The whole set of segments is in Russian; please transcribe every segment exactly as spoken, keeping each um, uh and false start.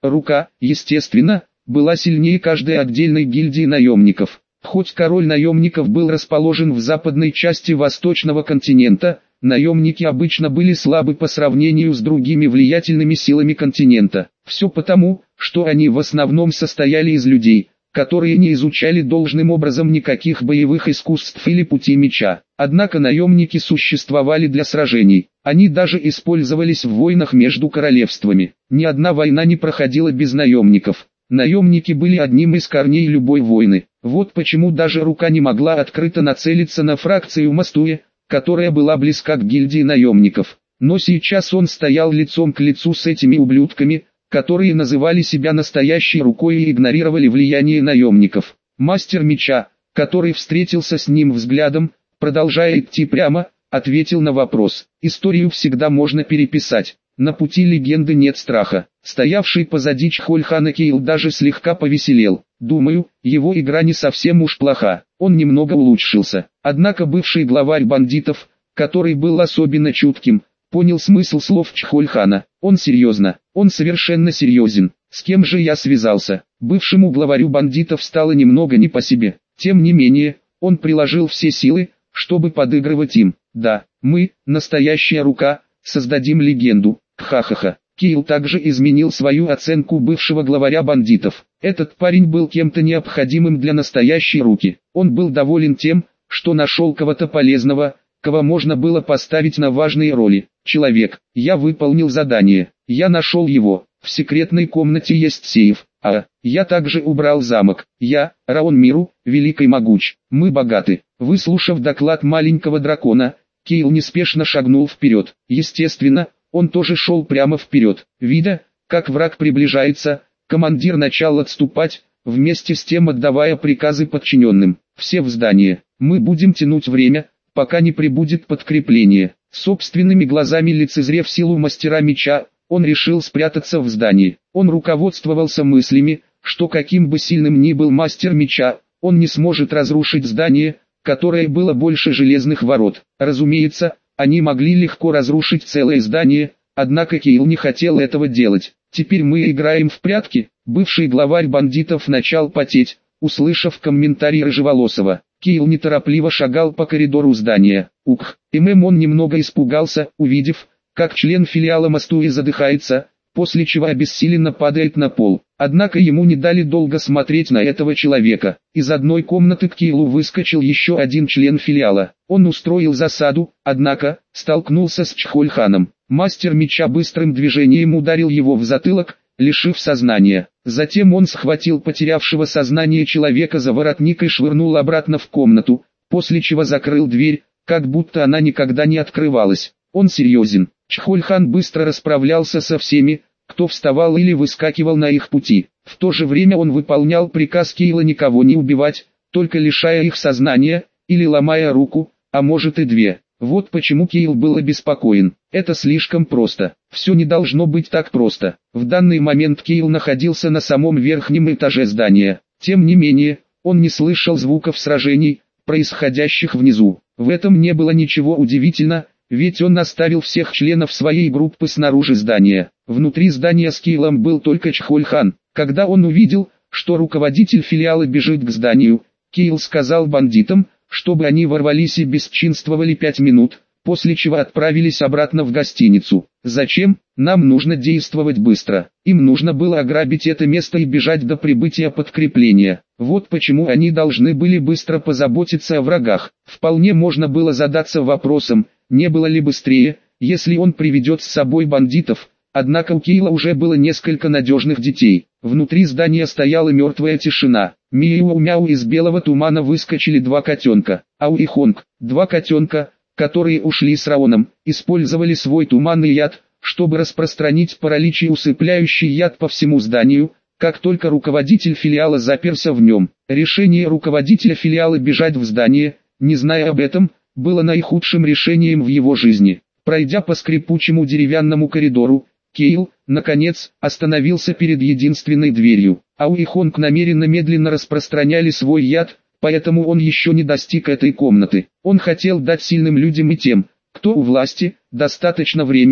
Рука, естественно, была сильнее каждой отдельной гильдии наемников. Хоть король наемников был расположен в западной части восточного континента, наемники обычно были слабы по сравнению с другими влиятельными силами континента. Все потому, что они в основном состояли из людей, которые не изучали должным образом никаких боевых искусств или пути меча. Однако наемники существовали для сражений. Они даже использовались в войнах между королевствами. Ни одна война не проходила без наемников. Наемники были одним из корней любой войны. Вот почему даже рука не могла открыто нацелиться на фракцию Мастуи, которая была близка к гильдии наемников. Но сейчас он стоял лицом к лицу с этими ублюдками, которые называли себя настоящей рукой и игнорировали влияние наемников. Мастер меча, который встретился с ним взглядом, продолжая идти прямо, ответил на вопрос. Историю всегда можно переписать. На пути легенды нет страха. Стоявший позади Чхольхана Кейл даже слегка повеселел. Думаю, его игра не совсем уж плоха. Он немного улучшился. Однако бывший главарь бандитов, который был особенно чутким, понял смысл слов Чхольхана. Он серьезно, он совершенно серьезен. С кем же я связался? Бывшему главарю бандитов стало немного не по себе. Тем не менее, он приложил все силы, чтобы подыгрывать им. Да, мы, настоящая рука, создадим легенду. Ха-ха-ха. Кейл также изменил свою оценку бывшего главаря бандитов. Этот парень был кем-то необходимым для настоящей руки. Он был доволен тем, что нашел кого-то полезного, кого можно было поставить на важные роли. Человек, я выполнил задание. Я нашел его. В секретной комнате есть сейф. А, я также убрал замок. Я, Раон Миру, велик и могуч. Мы богаты. Выслушав доклад маленького дракона, Кейл неспешно шагнул вперед. Естественно, он тоже шел прямо вперед. Видя, как враг приближается, командир начал отступать, вместе с тем отдавая приказы подчиненным. Все в здание. Мы будем тянуть время, пока не прибудет подкрепление. Собственными глазами лицезрев силу мастера меча, он решил спрятаться в здании. Он руководствовался мыслями, что каким бы сильным ни был мастер меча, он не сможет разрушить здание, которое было больше железных ворот. Разумеется, они могли легко разрушить целое здание, однако Кейл не хотел этого делать. Теперь мы играем в прятки. Бывший главарь бандитов начал потеть, услышав комментарий Рыжеволосого. Кейл неторопливо шагал по коридору здания. Ух, ММ он немного испугался, увидев, как член филиала Мастуи задыхается, после чего обессиленно падает на пол. Однако ему не дали долго смотреть на этого человека. Из одной комнаты к Кейлу выскочил еще один член филиала. Он устроил засаду, однако, столкнулся с Чхольханом. Мастер меча быстрым движением ударил его в затылок, лишив сознания. Затем он схватил потерявшего сознание человека за воротник и швырнул обратно в комнату, после чего закрыл дверь, как будто она никогда не открывалась. Он серьезен. Чхольхан быстро расправлялся со всеми, кто вставал или выскакивал на их пути. В то же время он выполнял приказ Кейла никого не убивать, только лишая их сознания, или ломая руку, а может и две. Вот почему Кейл был обеспокоен. Это слишком просто. Все не должно быть так просто. В данный момент Кейл находился на самом верхнем этаже здания. Тем не менее, он не слышал звуков сражений, происходящих внизу. В этом не было ничего удивительного, ведь он оставил всех членов своей группы снаружи здания. Внутри здания с Кейлом был только Чхольхан. Когда он увидел, что руководитель филиала бежит к зданию, Кейл сказал бандитам, чтобы они ворвались и бесчинствовали пять минут, после чего отправились обратно в гостиницу. Зачем? Нам нужно действовать быстро. Им нужно было ограбить это место и бежать до прибытия подкрепления. Вот почему они должны были быстро позаботиться о врагах. Вполне можно было задаться вопросом, не было ли быстрее, если он приведет с собой бандитов. Однако у Кейла уже было несколько надежных детей. Внутри здания стояла мертвая тишина. Мяу-мяу из белого тумана выскочили два котенка. Ау и Хонг, два котенка, которые ушли с Раоном, использовали свой туманный яд, чтобы распространить паралич и усыпляющий яд по всему зданию, как только руководитель филиала заперся в нем. Решение руководителя филиала бежать в здание, не зная об этом, было наихудшим решением в его жизни. Пройдя по скрипучему деревянному коридору, Кейл, наконец, остановился перед единственной дверью. Ау и Хонг намеренно медленно распространяли свой яд, поэтому он еще не достиг этой комнаты. Он хотел дать сильным людям и тем, кто у власти, достаточно времени,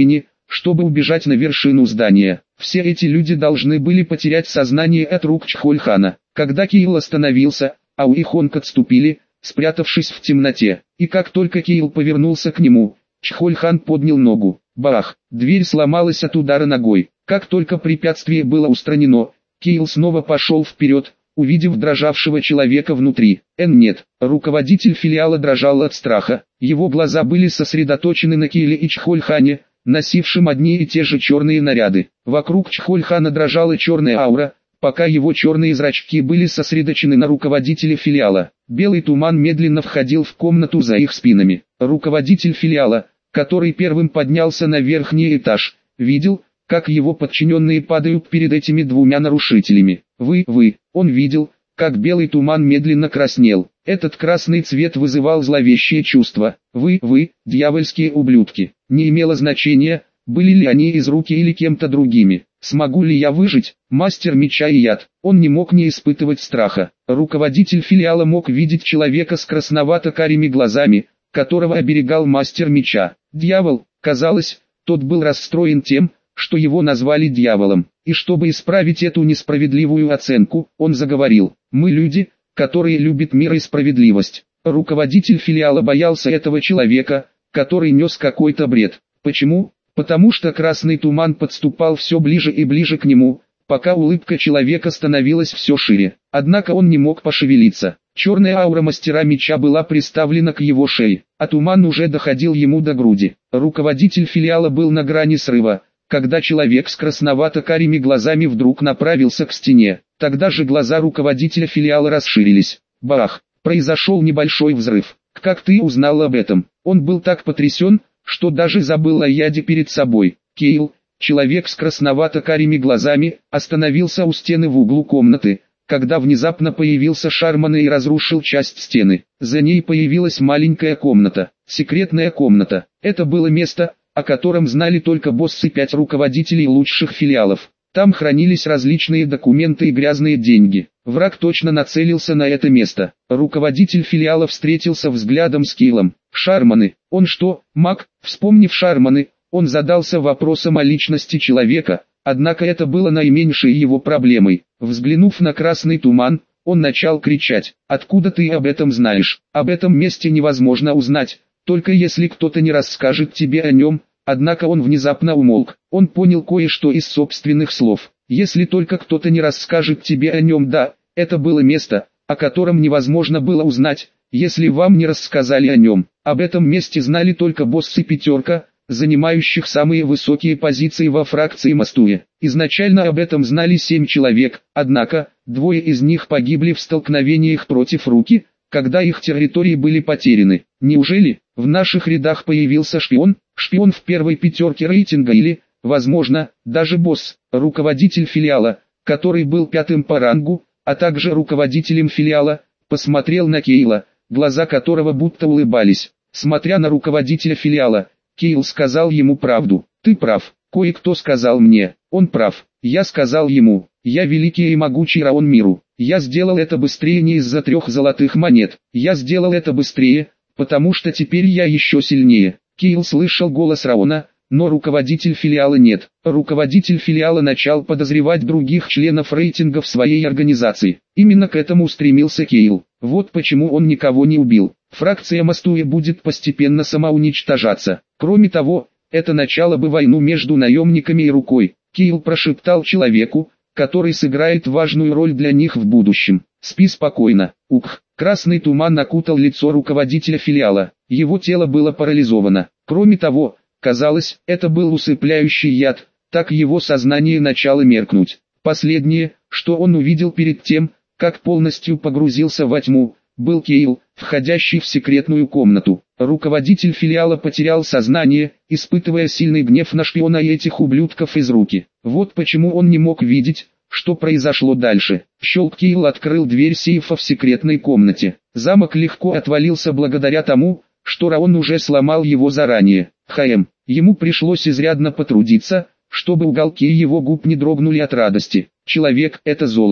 чтобы убежать на вершину здания. Все эти люди должны были потерять сознание от рук Чхольхана. Когда Кейл остановился, Ау и Хонг отступили, спрятавшись в темноте. И как только Кейл повернулся к нему, Чхольхан поднял ногу. Бах! Дверь сломалась от удара ногой. Как только препятствие было устранено, Кейл снова пошел вперед, увидев дрожавшего человека внутри. Эн нет, руководитель филиала дрожал от страха. Его глаза были сосредоточены на Кейле и Чхольхане, носившим одни и те же черные наряды. Вокруг Чхольхана дрожала черная аура, пока его черные зрачки были сосредоточены на руководителе филиала. Белый туман медленно входил в комнату за их спинами. Руководитель филиала, который первым поднялся на верхний этаж, видел, как его подчиненные падают перед этими двумя нарушителями. Вы, вы, он видел, как белый туман медленно краснел. Этот красный цвет вызывал зловещее чувство. Вы, вы, дьявольские ублюдки. Не имело значения, были ли они из руки или кем-то другими. Смогу ли я выжить? Мастер меча и яд. Он не мог не испытывать страха. Руководитель филиала мог видеть человека с красновато-карими глазами, которого оберегал мастер меча. Дьявол, казалось, тот был расстроен тем, что его назвали дьяволом. И чтобы исправить эту несправедливую оценку, он заговорил: «Мы люди, которые любят мир и справедливость». Руководитель филиала боялся этого человека, который нес какой-то бред. Почему? Потому что красный туман подступал все ближе и ближе к нему, пока улыбка человека становилась все шире. Однако он не мог пошевелиться. Черная аура мастера меча была приставлена к его шее, а туман уже доходил ему до груди. Руководитель филиала был на грани срыва, когда человек с красновато-карими глазами вдруг направился к стене. Тогда же глаза руководителя филиала расширились. Бах! Произошел небольшой взрыв. «Как ты узнал об этом?» Он был так потрясен, что даже забыл о яде перед собой. Кейл, человек с красновато-карими глазами, остановился у стены в углу комнаты, когда внезапно появился Шарман и разрушил часть стены. За ней появилась маленькая комната, секретная комната. Это было место, о котором знали только боссы пять руководителей лучших филиалов. Там хранились различные документы и грязные деньги. Враг точно нацелился на это место. Руководитель филиала встретился взглядом с Кейлом. Шарманы, он что, маг? Вспомнив Шарманы, он задался вопросом о личности человека, однако это было наименьшей его проблемой. Взглянув на красный туман, он начал кричать: «Откуда ты об этом знаешь? Об этом месте невозможно узнать, только если кто-то не расскажет тебе о нем». Однако он внезапно умолк. Он понял кое-что из собственных слов. «Если только кто-то не расскажет тебе о нем». Да, это было место, о котором невозможно было узнать, если вам не рассказали о нем. Об этом месте знали только боссы пятерка, занимающих самые высокие позиции во фракции Мастуя. Изначально об этом знали семь человек, однако, двое из них погибли в столкновениях против Руки, когда их территории были потеряны. Неужели в наших рядах появился шпион? Шпион в первой пятерке рейтинга или, возможно, даже босс, руководитель филиала, который был пятым по рангу, а также руководителем филиала, посмотрел на Кейла, глаза которого будто улыбались. Смотря на руководителя филиала, Кейл сказал ему правду. «Ты прав, кое-кто сказал мне, он прав». Я сказал ему: «Я великий и могучий Раон миру». Я сделал это быстрее не из-за трех золотых монет. Я сделал это быстрее, потому что теперь я еще сильнее. Кейл слышал голос Раона, но руководитель филиала нет. Руководитель филиала начал подозревать других членов рейтинга в своей организации. Именно к этому стремился Кейл. Вот почему он никого не убил. Фракция Мастуя будет постепенно самоуничтожаться. Кроме того, это начало бы войну между наемниками и Рукой. Кейл прошептал человеку, который сыграет важную роль для них в будущем: «Спи спокойно». Ух! Красный туман окутал лицо руководителя филиала. Его тело было парализовано. Кроме того, казалось, это был усыпляющий яд, так его сознание начало меркнуть. Последнее, что он увидел перед тем, как полностью погрузился во тьму, был Кейл, входящий в секретную комнату. Руководитель филиала потерял сознание, испытывая сильный гнев на шпиона и этих ублюдков из Руки. Вот почему он не мог видеть, что произошло дальше. Щелк. Кейл открыл дверь сейфа в секретной комнате. Замок легко отвалился благодаря тому, что Раон уже сломал его заранее. Хм, ему пришлось изрядно потрудиться, чтобы уголки его губ не дрогнули от радости. Человек — это золото.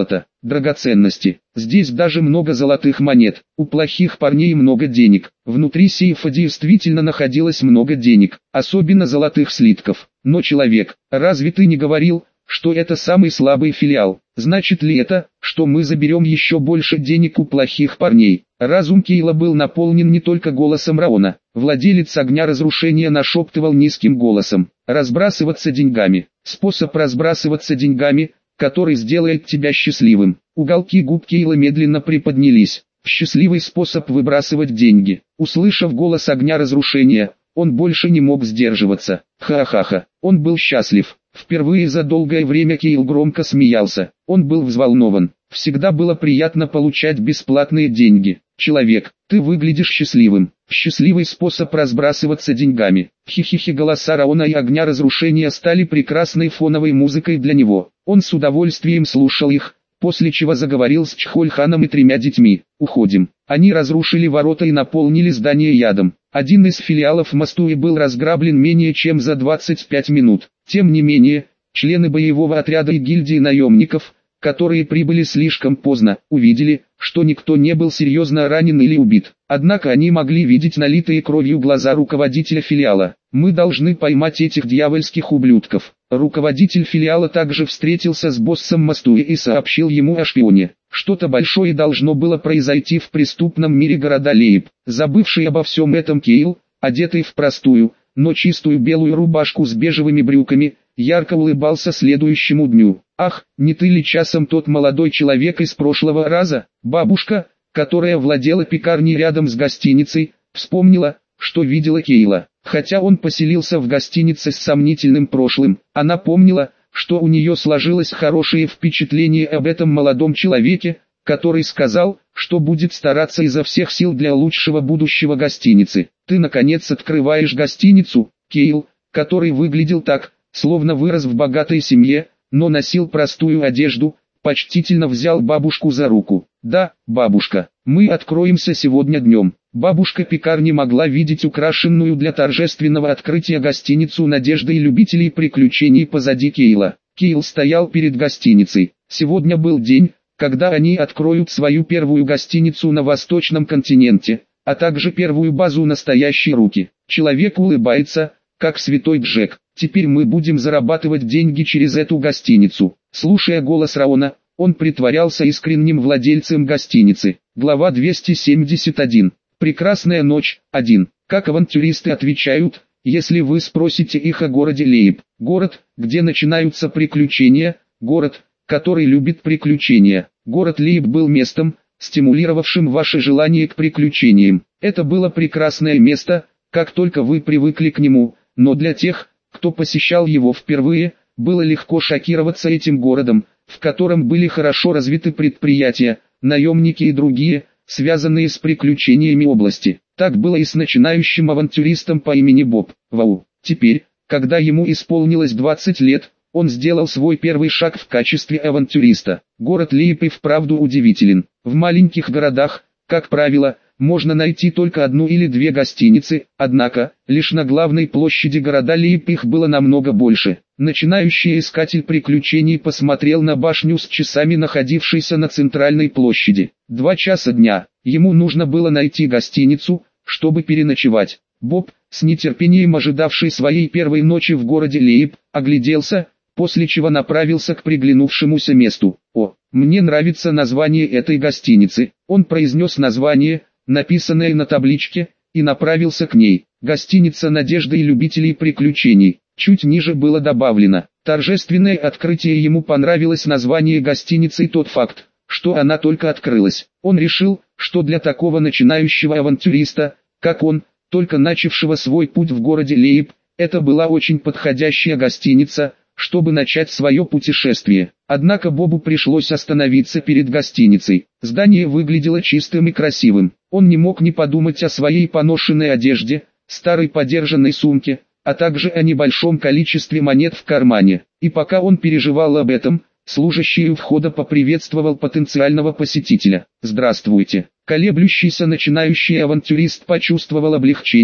драгоценности. Здесь даже много золотых монет. У плохих парней много денег. Внутри сейфа действительно находилось много денег, особенно золотых слитков. Но человек, разве ты не говорил, что это самый слабый филиал? Значит ли это, что мы заберем еще больше денег у плохих парней? Разум Кейла был наполнен не только голосом Раона. Владелец огня разрушения нашептывал низким голосом: разбрасываться деньгами. Способ разбрасываться деньгами, который сделает тебя счастливым. Уголки губ Кейла медленно приподнялись. Счастливый способ выбрасывать деньги. Услышав голос огня разрушения, он больше не мог сдерживаться. Ха-ха-ха, он был счастлив. Впервые за долгое время Кейл громко смеялся. Он был взволнован. Всегда было приятно получать бесплатные деньги. Человек, ты выглядишь счастливым. Счастливый способ разбрасываться деньгами. Хи-хи-хи, голоса Раона и огня разрушения стали прекрасной фоновой музыкой для него. Он с удовольствием слушал их, после чего заговорил с Чхольханом и тремя детьми. Уходим. Они разрушили ворота и наполнили здание ядом. Один из филиалов Мастуи был разграблен менее чем за двадцать пять минут. Тем не менее, члены боевого отряда и гильдии наемников, которые прибыли слишком поздно, увидели, что никто не был серьезно ранен или убит. Однако они могли видеть налитые кровью глаза руководителя филиала. Мы должны поймать этих дьявольских ублюдков. Руководитель филиала также встретился с боссом Мастуи и сообщил ему о шпионе. Что-то большое должно было произойти в преступном мире города Лейб. Забывший обо всем этом Кейл, одетый в простую, но чистую белую рубашку с бежевыми брюками, ярко улыбался следующему дню. «Ах, не ты ли часом тот молодой человек из прошлого раза?» Бабушка, которая владела пекарней рядом с гостиницей, вспомнила, что видела Кейла. Хотя он поселился в гостинице с сомнительным прошлым, она помнила, что у нее сложилось хорошее впечатление об этом молодом человеке, который сказал, что будет стараться изо всех сил для лучшего будущего гостиницы. «Ты наконец открываешь гостиницу?» Кейл, который выглядел так, словно вырос в богатой семье, но носил простую одежду, почтительно взял бабушку за руку. «Да, бабушка, мы откроемся сегодня днем». Бабушка пекарни могла видеть украшенную для торжественного открытия гостиницу «Надежда» и любителей приключений позади Кейла. Кейл стоял перед гостиницей. Сегодня был день, когда они откроют свою первую гостиницу на восточном континенте, а также первую базу «Настоящие руки». Человек улыбается, как святой Джек. «Теперь мы будем зарабатывать деньги через эту гостиницу». Слушая голос Раона, он притворялся искренним владельцем гостиницы. Глава двести семьдесят один. Прекрасная ночь. один. Как авантюристы отвечают, если вы спросите их о городе Лейб? Город, где начинаются приключения, город, который любит приключения. Город Лейб был местом, стимулировавшим ваше желание к приключениям. Это было прекрасное место, как только вы привыкли к нему, но для тех, кто посещал его впервые, было легко шокироваться этим городом, в котором были хорошо развиты предприятия, наемники и другие, связанные с приключениями области. Так было и с начинающим авантюристом по имени Боб. Вау! Теперь, когда ему исполнилось двадцать лет, он сделал свой первый шаг в качестве авантюриста. Город Лейб и вправду удивителен. В маленьких городах, как правило, можно найти только одну или две гостиницы, однако, лишь на главной площади города Лейб их было намного больше. Начинающий искатель приключений посмотрел на башню с часами, находившейся на центральной площади. Два часа дня. Ему нужно было найти гостиницу, чтобы переночевать. Боб, с нетерпением ожидавший своей первой ночи в городе Лейб, огляделся, после чего направился к приглянувшемуся месту. «О, мне нравится название этой гостиницы». Он произнес название, написанное на табличке, и направился к ней. Гостиница «Надежда» и любителей приключений. Чуть ниже было добавлено: торжественное открытие. Ему понравилось название гостиницы и тот факт, что она только открылась. Он решил, что для такого начинающего авантюриста, как он, только начавшего свой путь в городе Лейб, это была очень подходящая гостиница, чтобы начать свое путешествие. Однако Бобу пришлось остановиться перед гостиницей. Здание выглядело чистым и красивым. Он не мог не подумать о своей поношенной одежде, старой подержанной сумке, а также о небольшом количестве монет в кармане. И пока он переживал об этом, служащий у входа поприветствовал потенциального посетителя. «Здравствуйте». Колеблющийся начинающий авантюрист почувствовал облегчение,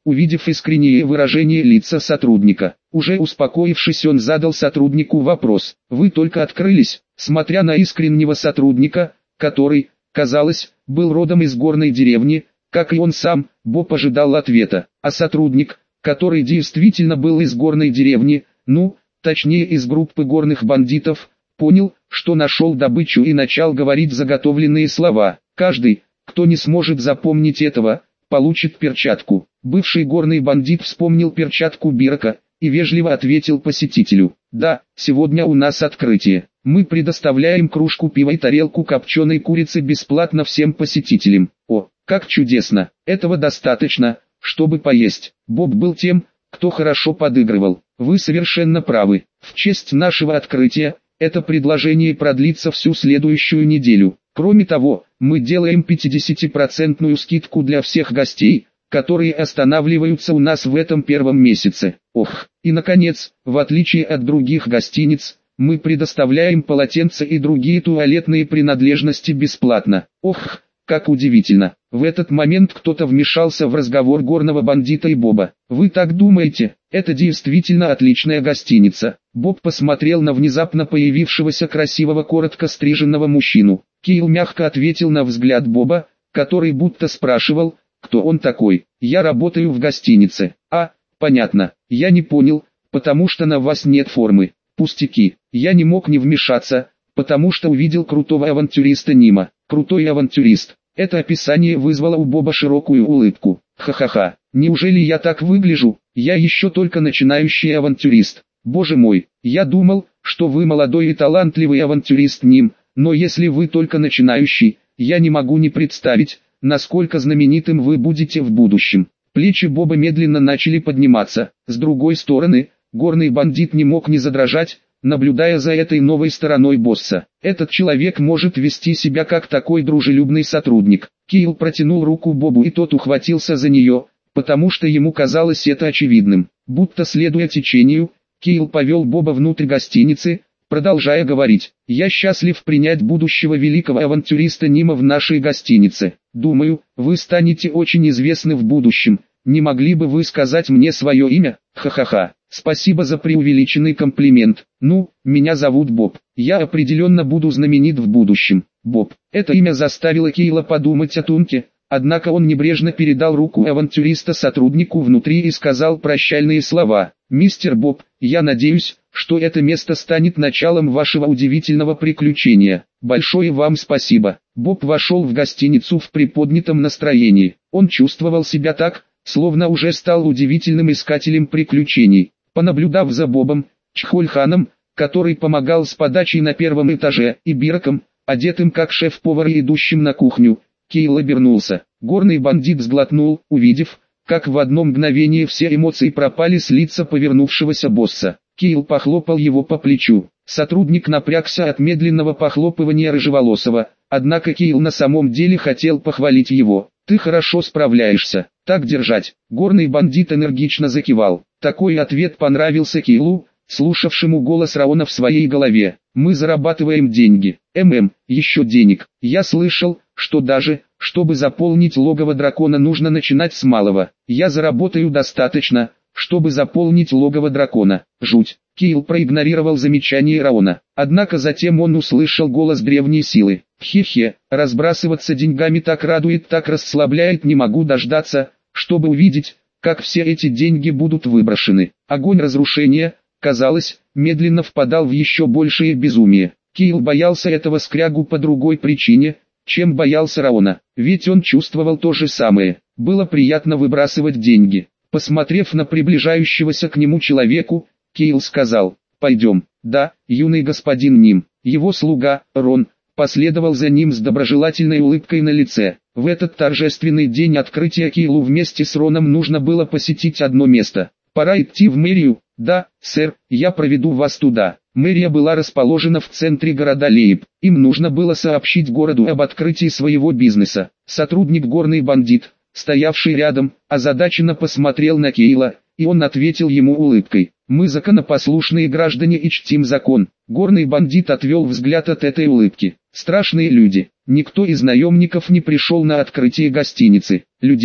увидев искреннее выражение лица сотрудника. Уже успокоившись, он задал сотруднику вопрос. «Вы только открылись?» Смотря на искреннего сотрудника, который, казалось, был родом из горной деревни, как и он сам, Боб ожидал ответа. А сотрудник, который действительно был из горной деревни, ну, точнее из группы горных бандитов, понял, что нашел добычу и начал говорить заготовленные слова. «Каждый, кто не сможет запомнить этого, получит перчатку». Бывший горный бандит вспомнил перчатку Бирка и вежливо ответил посетителю: «Да, сегодня у нас открытие. Мы предоставляем кружку пива и тарелку копченой курицы бесплатно всем посетителям». «О, как чудесно! Этого достаточно, чтобы поесть». Боб был тем, кто хорошо подыгрывал. «Вы совершенно правы. В честь нашего открытия, это предложение продлится всю следующую неделю. Кроме того, мы делаем пятидесятипроцентную скидку для всех гостей, которые останавливаются у нас в этом первом месяце. Ох, и наконец, в отличие от других гостиниц, мы предоставляем полотенца и другие туалетные принадлежности бесплатно». Ох, как удивительно. В этот момент кто-то вмешался в разговор горного бандита и Боба. «Вы так думаете? Это действительно отличная гостиница». Боб посмотрел на внезапно появившегося красивого коротко стриженного мужчину. Кейл мягко ответил на взгляд Боба, который будто спрашивал, кто он такой. «Я работаю в гостинице». «А, понятно. Я не понял, потому что на вас нет формы». «Пустяки. Я не мог не вмешаться, потому что увидел крутого авантюриста Нима». «Крутой авантюрист». Это описание вызвало у Боба широкую улыбку. «Ха-ха-ха. Неужели я так выгляжу? Я еще только начинающий авантюрист. Боже мой, я думал, что вы молодой и талантливый авантюрист Ним, но если вы только начинающий, я не могу не представить, насколько знаменитым вы будете в будущем». Плечи Боба медленно начали подниматься. С другой стороны, горный бандит не мог не задрожать, наблюдая за этой новой стороной босса. Этот человек может вести себя как такой дружелюбный сотрудник. Кейл протянул руку Бобу, и тот ухватился за нее, потому что ему казалось это очевидным. Будто следуя течению, Кейл повел Боба внутрь гостиницы, продолжая говорить: «Я счастлив принять будущего великого авантюриста Нима в нашей гостинице. Думаю, вы станете очень известны в будущем. Не могли бы вы сказать мне свое имя?» «Ха-ха-ха. Спасибо за преувеличенный комплимент. Ну, меня зовут Боб. Я определенно буду знаменит в будущем». Боб. Это имя заставило Кейла подумать о Тунке, однако он небрежно передал руку авантюриста сотруднику внутри и сказал прощальные слова: «Мистер Боб, я надеюсь, что это место станет началом вашего удивительного приключения. Большое вам спасибо». Боб вошел в гостиницу в приподнятом настроении. Он чувствовал себя так, словно уже стал удивительным искателем приключений. Понаблюдав за Бобом, Чхольханом, который помогал с подачей на первом этаже, и Бирком, одетым как шеф-повар и идущим на кухню, Кейл обернулся. Горный бандит сглотнул, увидев, как в одно мгновение все эмоции пропали с лица повернувшегося босса. Кейл похлопал его по плечу. Сотрудник напрягся от медленного похлопывания рыжеволосого, однако Кейл на самом деле хотел похвалить его. «Ты хорошо справляешься, так держать». Горный бандит энергично закивал. Такой ответ понравился Кейлу, слушавшему голос Раона в своей голове. «Мы зарабатываем деньги. ММ, еще денег. Я слышал, что даже, чтобы заполнить логово дракона, нужно начинать с малого. Я заработаю достаточно, чтобы заполнить логово дракона». Жуть. Кейл проигнорировал замечание Раона. Однако затем он услышал голос древней силы. «Хе-хе, разбрасываться деньгами так радует, так расслабляет, не могу дождаться, чтобы увидеть, как все эти деньги будут выброшены». Огонь разрушения, казалось, медленно впадал в еще большее безумие. Кейл боялся этого скрягу по другой причине, чем боялся Раона. Ведь он чувствовал то же самое. Было приятно выбрасывать деньги. Посмотрев на приближающегося к нему человеку, Кейл сказал: «Пойдем». «Да, юный господин Ним». Его слуга, Рон, последовал за ним с доброжелательной улыбкой на лице. В этот торжественный день открытия Кейлу вместе с Роном нужно было посетить одно место. «Пора идти в мэрию». «Да, сэр, я проведу вас туда». Мэрия была расположена в центре города Лейб. Им нужно было сообщить городу об открытии своего бизнеса. Сотрудник горный бандит, стоявший рядом, озадаченно посмотрел на Кейла, и он ответил ему улыбкой: «Мы законопослушные граждане и чтим закон». Горный бандит отвел взгляд от этой улыбки. Страшные люди. Никто из наемников не пришел на открытие гостиницы. Людей,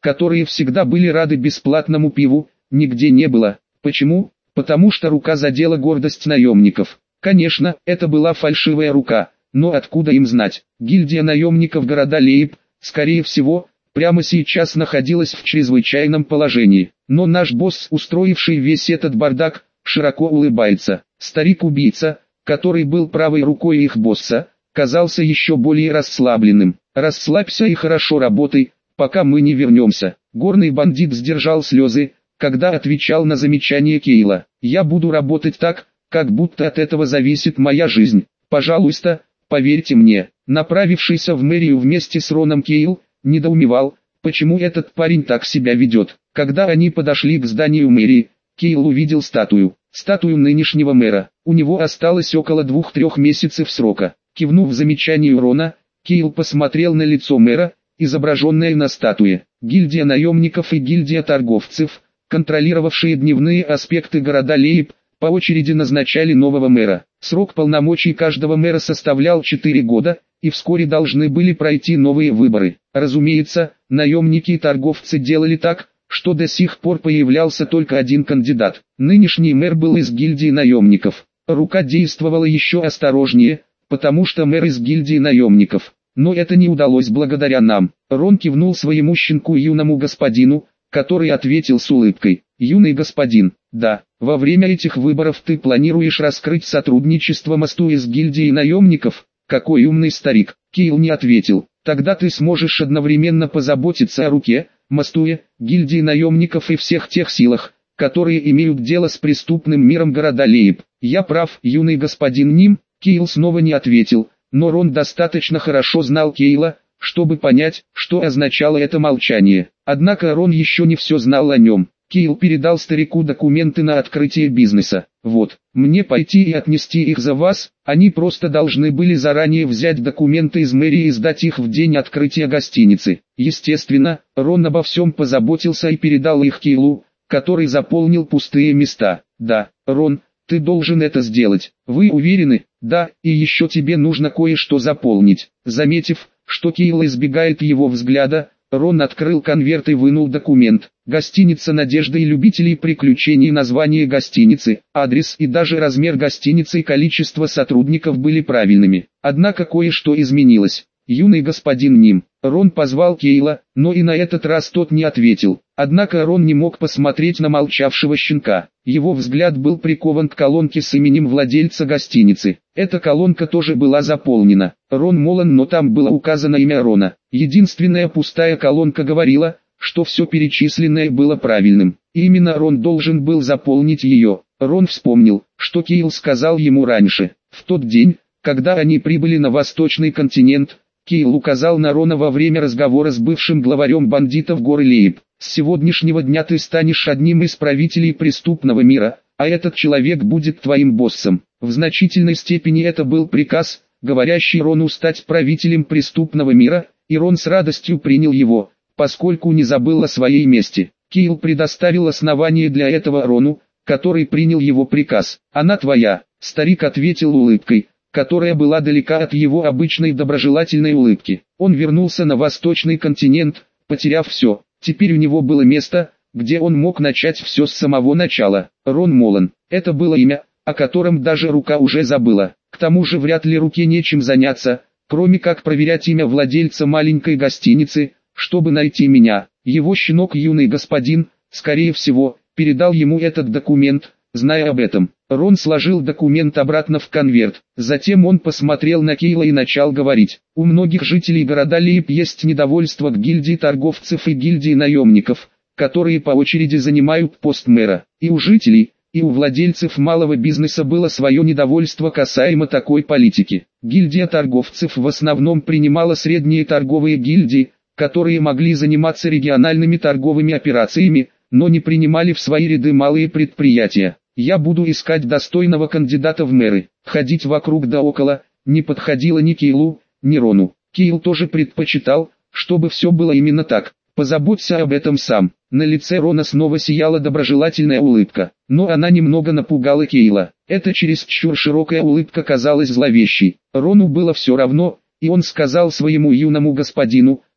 которые всегда были рады бесплатному пиву, нигде не было. Почему? Потому что рука задела гордость наемников. Конечно, это была фальшивая рука, но откуда им знать? Гильдия наемников города Лейб, скорее всего, прямо сейчас находилась в чрезвычайном положении. Но наш босс, устроивший весь этот бардак, широко улыбается. Старик-убийца, который был правой рукой их босса, казался еще более расслабленным. «Расслабься и хорошо работай, пока мы не вернемся». Горный бандит сдержал слезы, когда отвечал на замечание Кейла. «Я буду работать так, как будто от этого зависит моя жизнь. Пожалуйста, поверьте мне». Направившийся в мэрию вместе с Роном Кейл недоумевал, почему этот парень так себя ведет. Когда они подошли к зданию мэрии, Кейл увидел статую. Статую нынешнего мэра. У него осталось около двух-трех месяцев срока. Кивнув замечанию Рона, Кейл посмотрел на лицо мэра, изображенное на статуе. Гильдия наемников и гильдия торговцев, контролировавшие дневные аспекты города Лейб, по очереди назначали нового мэра. Срок полномочий каждого мэра составлял четыре года, и вскоре должны были пройти новые выборы. Разумеется, наемники и торговцы делали так, что до сих пор появлялся только один кандидат. Нынешний мэр был из гильдии наемников. Рука действовала еще осторожнее, потому что мэр из гильдии наемников. Но это не удалось благодаря нам. Рон кивнул своему щенку юному господину, который ответил с улыбкой. «Юный господин, да, во время этих выборов ты планируешь раскрыть сотрудничество Мастуи с гильдией наемников?» «Какой умный старик!» Кейл не ответил. «Тогда ты сможешь одновременно позаботиться о руке, Мастуе, гильдии наемников и всех тех силах, которые имеют дело с преступным миром города Лейб. Я прав, юный господин Ним?» Кейл снова не ответил, но Рон достаточно хорошо знал Кейла, чтобы понять, что означало это молчание. Однако Рон еще не все знал о нем. Кейл передал старику документы на открытие бизнеса. «Вот, мне пойти и отнести их за вас?» Они просто должны были заранее взять документы из мэрии и сдать их в день открытия гостиницы. Естественно, Рон обо всем позаботился и передал их Кейлу, который заполнил пустые места. «Да, Рон, ты должен это сделать. Вы уверены?» «Да, и еще тебе нужно кое-что заполнить». Заметив, что Кейл избегает его взгляда, Рон открыл конверт и вынул документ. Гостиница «Надежда» и любителей приключений. Название гостиницы, адрес и даже размер гостиницы и количество сотрудников были правильными. Однако кое-что изменилось. «Юный господин Ним». Рон позвал Кейла, но и на этот раз тот не ответил. Однако Рон не мог посмотреть на молчавшего щенка. Его взгляд был прикован к колонке с именем владельца гостиницы. Эта колонка тоже была заполнена. Рон Молан, но там было указано имя Рона. Единственная пустая колонка говорила, что все перечисленное было правильным. И именно Рон должен был заполнить ее. Рон вспомнил, что Кейл сказал ему раньше. В тот день, когда они прибыли на восточный континент, Кейл указал на Рона во время разговора с бывшим главарем бандитов горы Лейб. «С сегодняшнего дня ты станешь одним из правителей преступного мира, а этот человек будет твоим боссом». В значительной степени это был приказ, говорящий Рону стать правителем преступного мира, и Рон с радостью принял его, поскольку не забыл о своей мести. Кейл предоставил основание для этого Рону, который принял его приказ. «Она твоя», — старик ответил улыбкой, которая была далека от его обычной доброжелательной улыбки. Он вернулся на восточный континент, потеряв все. Теперь у него было место, где он мог начать все с самого начала. Рон Молан. Это было имя, о котором даже рука уже забыла. К тому же вряд ли руке нечем заняться, кроме как проверять имя владельца маленькой гостиницы, чтобы найти меня. Его щенок юный господин, скорее всего, передал ему этот документ, зная об этом. Рон сложил документ обратно в конверт. Затем он посмотрел на Кейла и начал говорить. У многих жителей города Лейб есть недовольство к гильдии торговцев и гильдии наемников, которые по очереди занимают пост мэра. И у жителей, и у владельцев малого бизнеса было свое недовольство касаемо такой политики. Гильдия торговцев в основном принимала средние торговые гильдии, которые могли заниматься региональными торговыми операциями, но не принимали в свои ряды малые предприятия. Я буду искать достойного кандидата в мэры. Ходить вокруг да около не подходило ни Кейлу, ни Рону. Кейл тоже предпочитал, чтобы все было именно так. Позаботься об этом сам. На лице Рона снова сияла доброжелательная улыбка, но она немного напугала Кейла. Эта чересчур широкая улыбка казалась зловещей. Рону было все равно, и он сказал своему юному господину,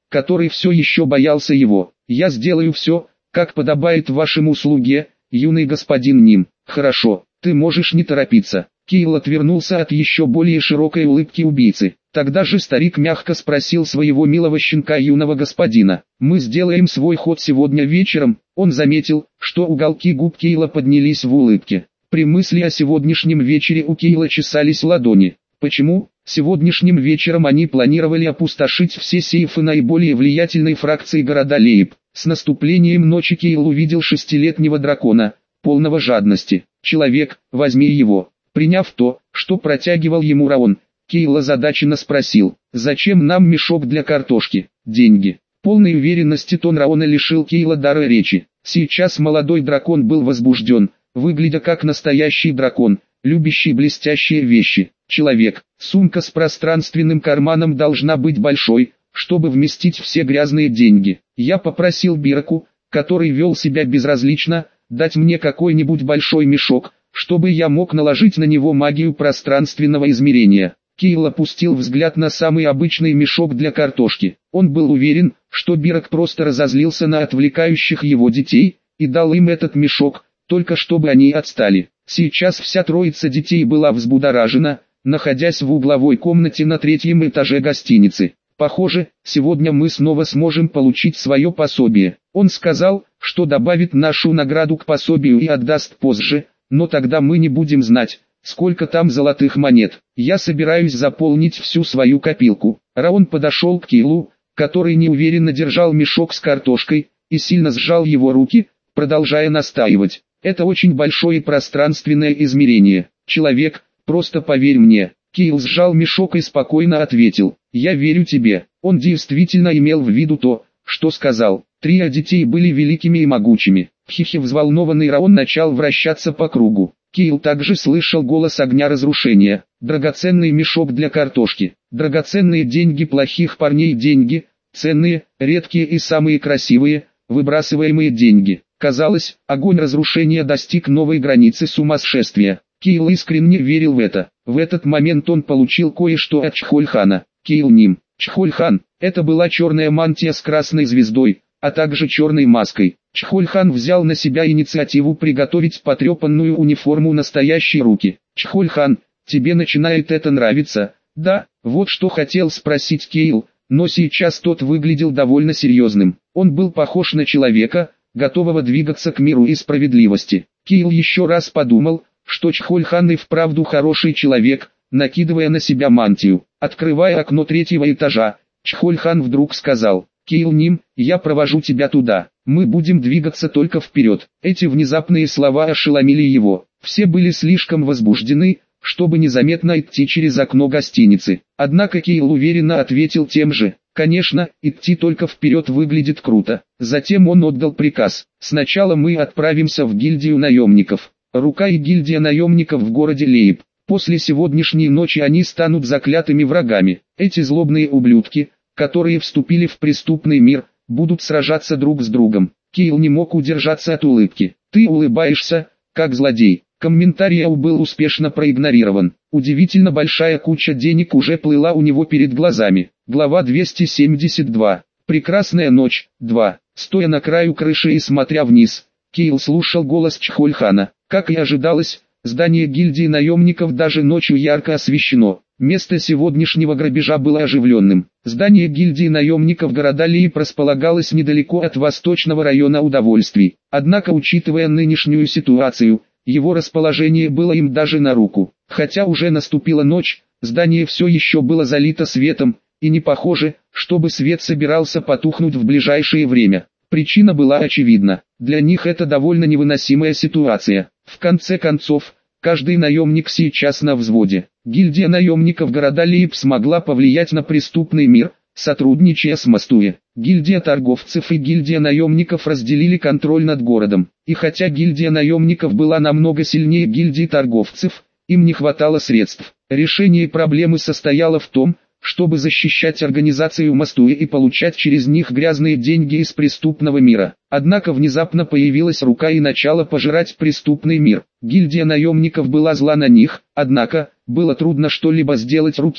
который все еще боялся его. «Я сделаю все, как подобает вашему слуге, юный господин Ним». «Хорошо, ты можешь не торопиться». Кейл отвернулся от еще более широкой улыбки убийцы. Тогда же старик мягко спросил своего милого щенка юного господина: «Мы сделаем свой ход сегодня вечером?» Он заметил, что уголки губ Кейла поднялись в улыбке. При мысли о сегодняшнем вечере у Кейла чесались ладони. Почему? Сегодняшним вечером они планировали опустошить все сейфы наиболее влиятельной фракции города Лейб. С наступлением ночи Кейл увидел шестилетнего дракона, полного жадности. «Человек, возьми его». Приняв то, что протягивал ему Раон, Кейл озадаченно спросил: «Зачем нам мешок для картошки?» «Деньги». Полной уверенности тон Раона лишил Кейла дара речи. Сейчас молодой дракон был возбужден, выглядя как настоящий дракон, любящий блестящие вещи. «Человек, сумка с пространственным карманом должна быть большой, чтобы вместить все грязные деньги. Я попросил Бираку, который вел себя безразлично, дать мне какой-нибудь большой мешок, чтобы я мог наложить на него магию пространственного измерения». Кейл опустил взгляд на самый обычный мешок для картошки. Он был уверен, что Бирак просто разозлился на отвлекающих его детей, и дал им этот мешок, только чтобы они отстали. Сейчас вся троица детей была взбудоражена, находясь в угловой комнате на третьем этаже гостиницы. «Похоже, сегодня мы снова сможем получить свое пособие». Он сказал, что добавит нашу награду к пособию и отдаст позже, но тогда мы не будем знать, сколько там золотых монет. Я собираюсь заполнить всю свою копилку. Раон подошел к Кейлу, который неуверенно держал мешок с картошкой, и сильно сжал его руки, продолжая настаивать: «Это очень большое пространственное измерение. Человек, просто поверь мне». Кейл сжал мешок и спокойно ответил: «Я верю тебе». Он действительно имел в виду то, что сказал. Трио детей были великими и могучими. Хихи взволнованный Раон начал вращаться по кругу. Кейл также слышал голос огня разрушения. «Драгоценный мешок для картошки. Драгоценные деньги плохих парней, деньги, ценные, редкие и самые красивые, выбрасываемые деньги». Казалось, огонь разрушения достиг новой границы сумасшествия. Кейл искренне верил в это. В этот момент он получил кое-что от Чхольхана. Кейл Ним. Чхольхан — это была черная мантия с красной звездой, а также черной маской. Чхольхан взял на себя инициативу приготовить потрепанную униформу настоящей руки. «Чхольхан, тебе начинает это нравиться?» «Да, вот что хотел спросить Кейл», но сейчас тот выглядел довольно серьезным. Он был похож на человека, готового двигаться к миру и справедливости. Кейл еще раз подумал, что Чхольхан и вправду хороший человек, накидывая на себя мантию. Открывая окно третьего этажа, Чхольхан вдруг сказал: «Кейл Ним, я провожу тебя туда. Мы будем двигаться только вперед». Эти внезапные слова ошеломили его. Все были слишком возбуждены, чтобы незаметно идти через окно гостиницы. Однако Кейл уверенно ответил тем же: «Конечно, идти только вперед выглядит круто». Затем он отдал приказ: «Сначала мы отправимся в гильдию наемников. Рука и гильдия наемников в городе Лейб. После сегодняшней ночи они станут заклятыми врагами. Эти злобные ублюдки, которые вступили в преступный мир, будут сражаться друг с другом». Кейл не мог удержаться от улыбки. «Ты улыбаешься, как злодей». Комментарий Ау был успешно проигнорирован. Удивительно большая куча денег уже плыла у него перед глазами. Глава двести семьдесят два. Прекрасная ночь. два. Стоя на краю крыши и смотря вниз, Кейл слушал голос Чхольхана. Как и ожидалось, здание гильдии наемников даже ночью ярко освещено. Место сегодняшнего грабежа было оживленным. Здание гильдии наемников города Лейб располагалось недалеко от восточного района удовольствий. Однако, учитывая нынешнюю ситуацию, его расположение было им даже на руку. Хотя уже наступила ночь, здание все еще было залито светом, и не похоже, чтобы свет собирался потухнуть в ближайшее время. Причина была очевидна. Для них это довольно невыносимая ситуация. В конце концов, каждый наемник сейчас на взводе. Гильдия наемников города Лейб смогла повлиять на преступный мир, сотрудничая с Мастуэ. Гильдия торговцев и гильдия наемников разделили контроль над городом. И хотя гильдия наемников была намного сильнее гильдии торговцев, им не хватало средств. Решение проблемы состояло в том, чтобы защищать организацию Мастуэ и получать через них грязные деньги из преступного мира. Однако внезапно появилась рука и начала пожирать преступный мир. Гильдия наемников была зла на них, однако, было трудно что-либо сделать руке,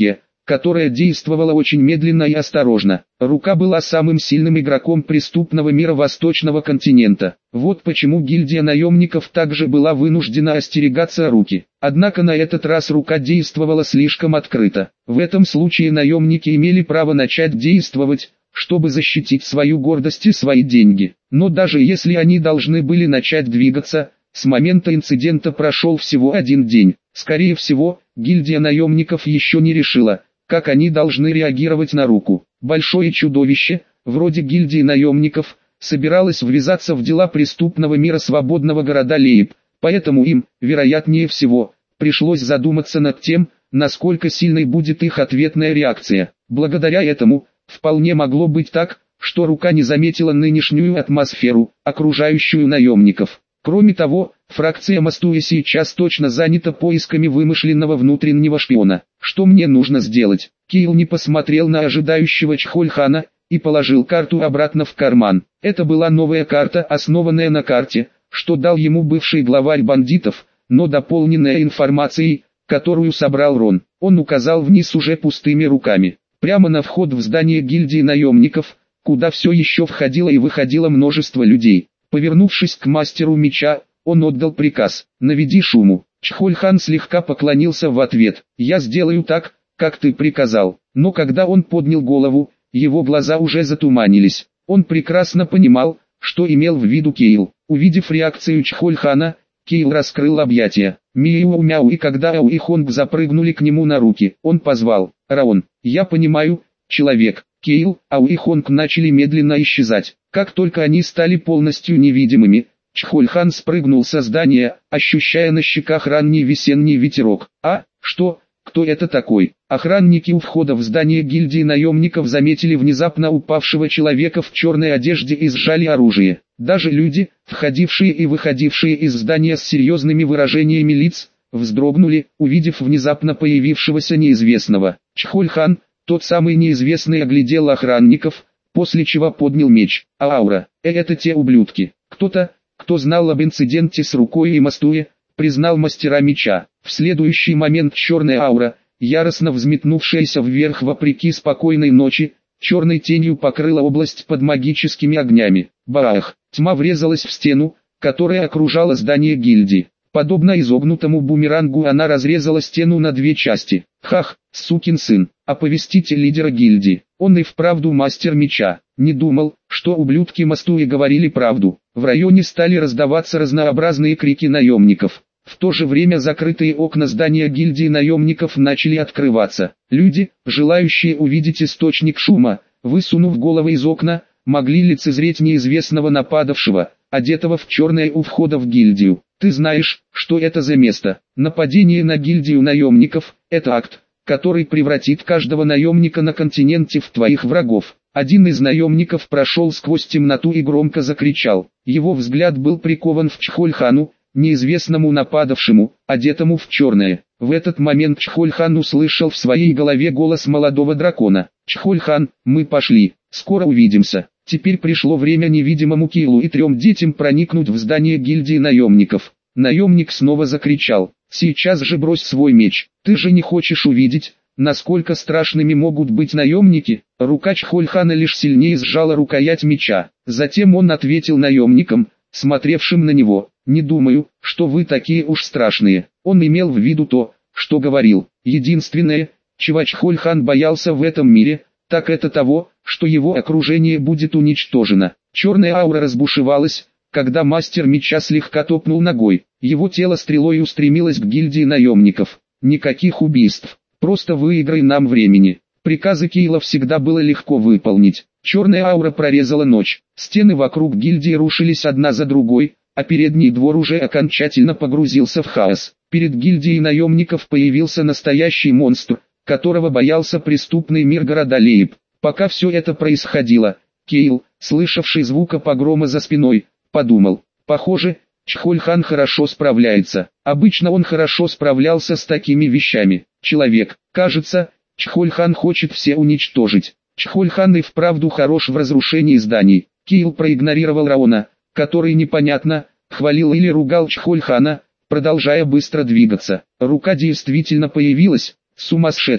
которая действовала очень медленно и осторожно. Рука была самым сильным игроком преступного мира Восточного континента. Вот почему гильдия наемников также была вынуждена остерегаться руки. Однако на этот раз рука действовала слишком открыто. В этом случае наемники имели право начать действовать, чтобы защитить свою гордость и свои деньги. Но даже если они должны были начать двигаться, с момента инцидента прошел всего один день. Скорее всего, гильдия наемников еще не решила, как они должны реагировать на руку. Большое чудовище, вроде гильдии наемников, собиралось ввязаться в дела преступного мира свободного города Лейб, поэтому им, вероятнее всего, пришлось задуматься над тем, насколько сильной будет их ответная реакция. Благодаря этому, вполне могло быть так, что рука не заметила нынешнюю атмосферу, окружающую наемников. Кроме того, фракция Мастуя сейчас точно занята поисками вымышленного внутреннего шпиона. Что мне нужно сделать? Кейл не посмотрел на ожидающего Чхольхана и положил карту обратно в карман. Это была новая карта, основанная на карте, что дал ему бывший главарь бандитов, но дополненная информацией, которую собрал Рон. Он указал вниз уже пустыми руками, прямо на вход в здание гильдии наемников, куда все еще входило и выходило множество людей. Повернувшись к мастеру меча, он отдал приказ: «Наведи шуму». Чхольхан слегка поклонился в ответ: «Я сделаю так, как ты приказал». Но когда он поднял голову, его глаза уже затуманились. Он прекрасно понимал, что имел в виду Кейл. Увидев реакцию Чхольхана, Кейл раскрыл объятия. Миу-мяу, и когда Ау и Хонг запрыгнули к нему на руки, он позвал: «Раон, я понимаю, человек». Кейл, Ау и Хонг начали медленно исчезать. Как только они стали полностью невидимыми, Чхольхан спрыгнул со здания, ощущая на щеках ранний весенний ветерок. «А, что, кто это такой?» Охранники у входа в здание гильдии наемников заметили внезапно упавшего человека в черной одежде и сжали оружие. Даже люди, входившие и выходившие из здания с серьезными выражениями лиц, вздрогнули, увидев внезапно появившегося неизвестного. Чхольхан, тот самый неизвестный, оглядел охранников, после чего поднял меч. «Аура, э, это те ублюдки». Кто-то, кто знал об инциденте с рукой и Мастуе, признал мастера меча. В следующий момент черная аура, яростно взметнувшаяся вверх вопреки спокойной ночи, черной тенью покрыла область под магическими огнями. Баах! Тьма врезалась в стену, которая окружала здание гильдии. Подобно изогнутому бумерангу она разрезала стену на две части. «Хах, сукин сын, оповестите лидера гильдии, он и вправду мастер меча». Не думал, что ублюдки Мастуи говорили правду. В районе стали раздаваться разнообразные крики наемников. В то же время закрытые окна здания гильдии наемников начали открываться. Люди, желающие увидеть источник шума, высунув головы из окна, могли лицезреть неизвестного нападавшего, одетого в черное у входа в гильдию. «Ты знаешь, что это за место?» Нападение на гильдию наемников – это акт, который превратит каждого наемника на континенте в твоих врагов. Один из наемников прошел сквозь темноту и громко закричал. Его взгляд был прикован к Чхольхану, неизвестному нападавшему, одетому в черное. В этот момент Чхольхан услышал в своей голове голос молодого дракона. «Чхольхан, мы пошли, скоро увидимся». Теперь пришло время невидимому Кейлу и трем детям проникнуть в здание гильдии наемников. Наемник снова закричал: «Сейчас же брось свой меч, ты же не хочешь увидеть, насколько страшными могут быть наемники?» Рука Чхольхана лишь сильнее сжала рукоять меча. Затем он ответил наемникам, смотревшим на него: «Не думаю, что вы такие уж страшные». Он имел в виду то, что говорил. Единственное, чего Чхольхан боялся в этом мире, так это того, что его окружение будет уничтожено. Черная аура разбушевалась, когда мастер меча слегка топнул ногой. Его тело стрелой устремилось к гильдии наемников. «Никаких убийств, просто выиграй нам времени». Приказы Кейла всегда было легко выполнить. Черная аура прорезала ночь. Стены вокруг гильдии рушились одна за другой, а передний двор уже окончательно погрузился в хаос. Перед гильдией наемников появился настоящий монстр, которого боялся преступный мир города Лейб. Пока все это происходило, Кейл, слышавший звука погрома за спиной, подумал: похоже, Чхольхан хорошо справляется. Обычно он хорошо справлялся с такими вещами. Человек, кажется, Чхольхан хочет все уничтожить. Чхольхан и вправду хорош в разрушении зданий. Кейл проигнорировал Раона, который непонятно, хвалил или ругал Чхольхана, продолжая быстро двигаться. Рука действительно появилась, сумасшедший.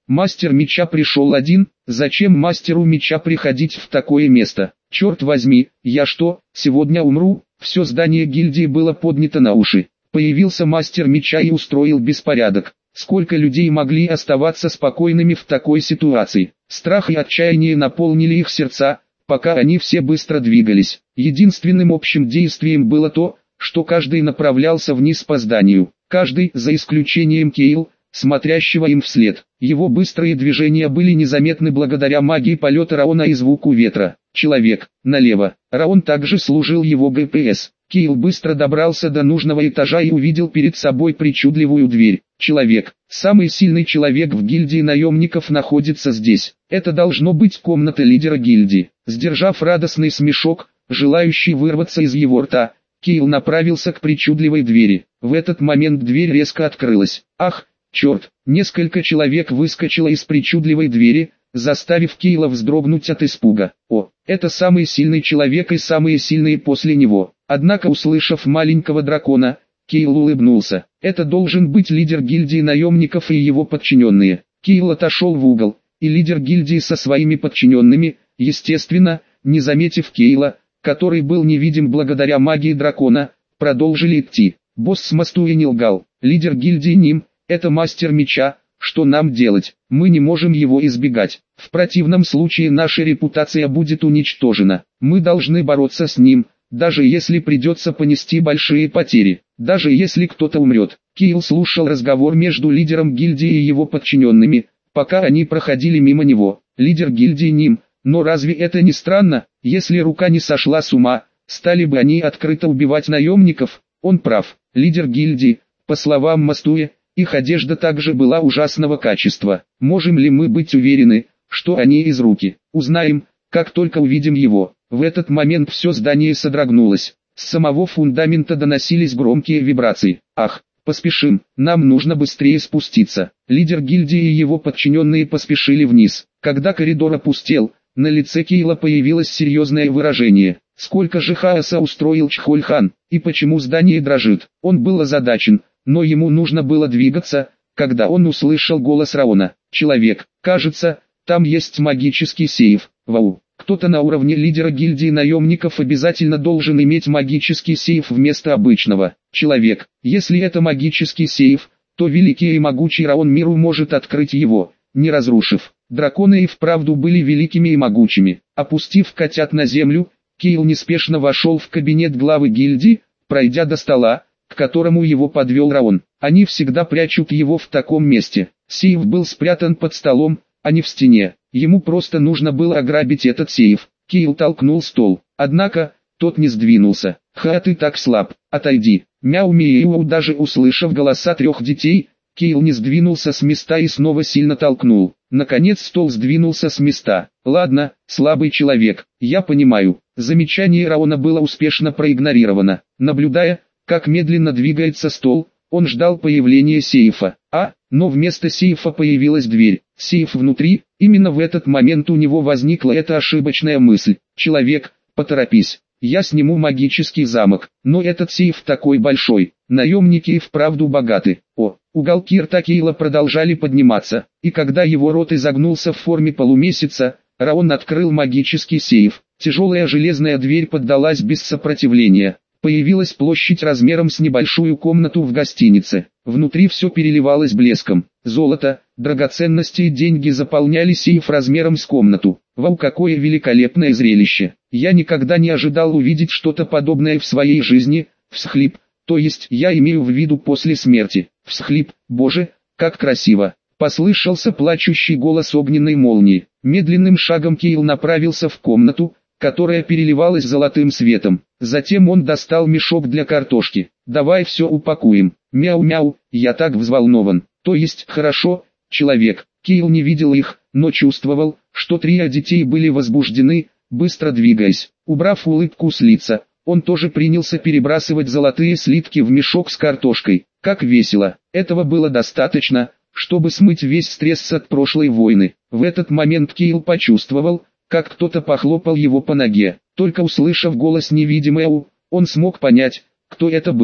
Мастер меча пришел один, зачем мастеру меча приходить в такое место? Черт возьми, я что, сегодня умру? Все здание гильдии было поднято на уши. Появился мастер меча и устроил беспорядок. Сколько людей могли оставаться спокойными в такой ситуации? Страх и отчаяние наполнили их сердца, пока они все быстро двигались. Единственным общим действием было то, что каждый направлялся вниз по зданию. Каждый, за исключением Кейл, смотрящего им вслед. Его быстрые движения были незаметны благодаря магии полета Раона и звуку ветра. Человек, налево. Раон также служил его гэ пэ эс. Кейл быстро добрался до нужного этажа и увидел перед собой причудливую дверь. Человек, самый сильный человек в гильдии наемников находится здесь. Это должно быть комната лидера гильдии. Сдержав радостный смешок, желающий вырваться из его рта, Кейл направился к причудливой двери. В этот момент дверь резко открылась. Ах, черт! Несколько человек выскочило из причудливой двери, заставив Кейла вздрогнуть от испуга. О, это самый сильный человек и самые сильные после него. Однако, услышав маленького дракона, Кейл улыбнулся. Это должен быть лидер гильдии наемников и его подчиненные. Кейл отошел в угол, и лидер гильдии со своими подчиненными, естественно, не заметив Кейла, который был невидим благодаря магии дракона, продолжили идти. Босс с мосту и не лгал. Лидер гильдии Ним, это мастер меча. Что нам делать? Мы не можем его избегать. В противном случае наша репутация будет уничтожена. Мы должны бороться с ним, даже если придется понести большие потери. Даже если кто-то умрет. Кейл слушал разговор между лидером гильдии и его подчиненными, пока они проходили мимо него. Лидер гильдии Ним, но разве это не странно? Если рука не сошла с ума, стали бы они открыто убивать наемников? Он прав. Лидер гильдии, по словам Мастуя, их одежда также была ужасного качества. Можем ли мы быть уверены, что они из руки? Узнаем, как только увидим его. В этот момент все здание содрогнулось. С самого фундамента доносились громкие вибрации. Ах, поспешим, нам нужно быстрее спуститься. Лидер гильдии и его подчиненные поспешили вниз. Когда коридор опустел, на лице Кейла появилось серьезное выражение. Сколько же хаоса устроил Чхольхан, и почему здание дрожит? Он был озадачен, но ему нужно было двигаться, когда он услышал голос Раона. Человек, кажется, там есть магический сейф. Вау. Кто-то на уровне лидера гильдии наемников обязательно должен иметь магический сейф вместо обычного. Человек, если это магический сейф, то великий и могучий Раон Миру может открыть его, не разрушив. Драконы и вправду были великими и могучими. Опустив котят на землю, Кейл неспешно вошел в кабинет главы гильдии, пройдя до стола, к которому его подвел Раон. Они всегда прячут его в таком месте. Сейф был спрятан под столом, а не в стене. Ему просто нужно было ограбить этот сейф. Кейл толкнул стол. Однако, тот не сдвинулся. «Ха, ты так слаб, отойди». Мяу-мяу. Даже услышав голоса трех детей, Кейл не сдвинулся с места и снова сильно толкнул. Наконец стол сдвинулся с места. «Ладно, слабый человек, я понимаю». Замечание Раона было успешно проигнорировано. Наблюдая, как медленно двигается стол, он ждал появления сейфа. А, но вместо сейфа появилась дверь. Сейф внутри. Именно в этот момент у него возникла эта ошибочная мысль. «Человек, поторопись. Я сниму магический замок». Но этот сейф такой большой. Наемники и вправду богаты. О, уголки рта Кейла продолжали подниматься. И когда его рот изогнулся в форме полумесяца, Раон открыл магический сейф. Тяжелая железная дверь поддалась без сопротивления. Появилась площадь размером с небольшую комнату в гостинице. Внутри все переливалось блеском. Золото, драгоценности и деньги заполняли сейф размером с комнату. Вау, какое великолепное зрелище! Я никогда не ожидал увидеть что-то подобное в своей жизни. Всхлип, то есть я имею в виду после смерти. Всхлип, боже, как красиво! Послышался плачущий голос огненной молнии. Медленным шагом Кейл направился в комнату, которая переливалась золотым светом. Затем он достал мешок для картошки. «Давай все упакуем». Мяу-мяу, я так взволнован. То есть, хорошо, человек. Кейл не видел их, но чувствовал, что трое детей были возбуждены, быстро двигаясь. Убрав улыбку с лица, он тоже принялся перебрасывать золотые слитки в мешок с картошкой. Как весело. Этого было достаточно, чтобы смыть весь стресс от прошлой войны. В этот момент Кейл почувствовал, как кто-то похлопал его по ноге. Только услышав голос невидимого, он смог понять, кто это был.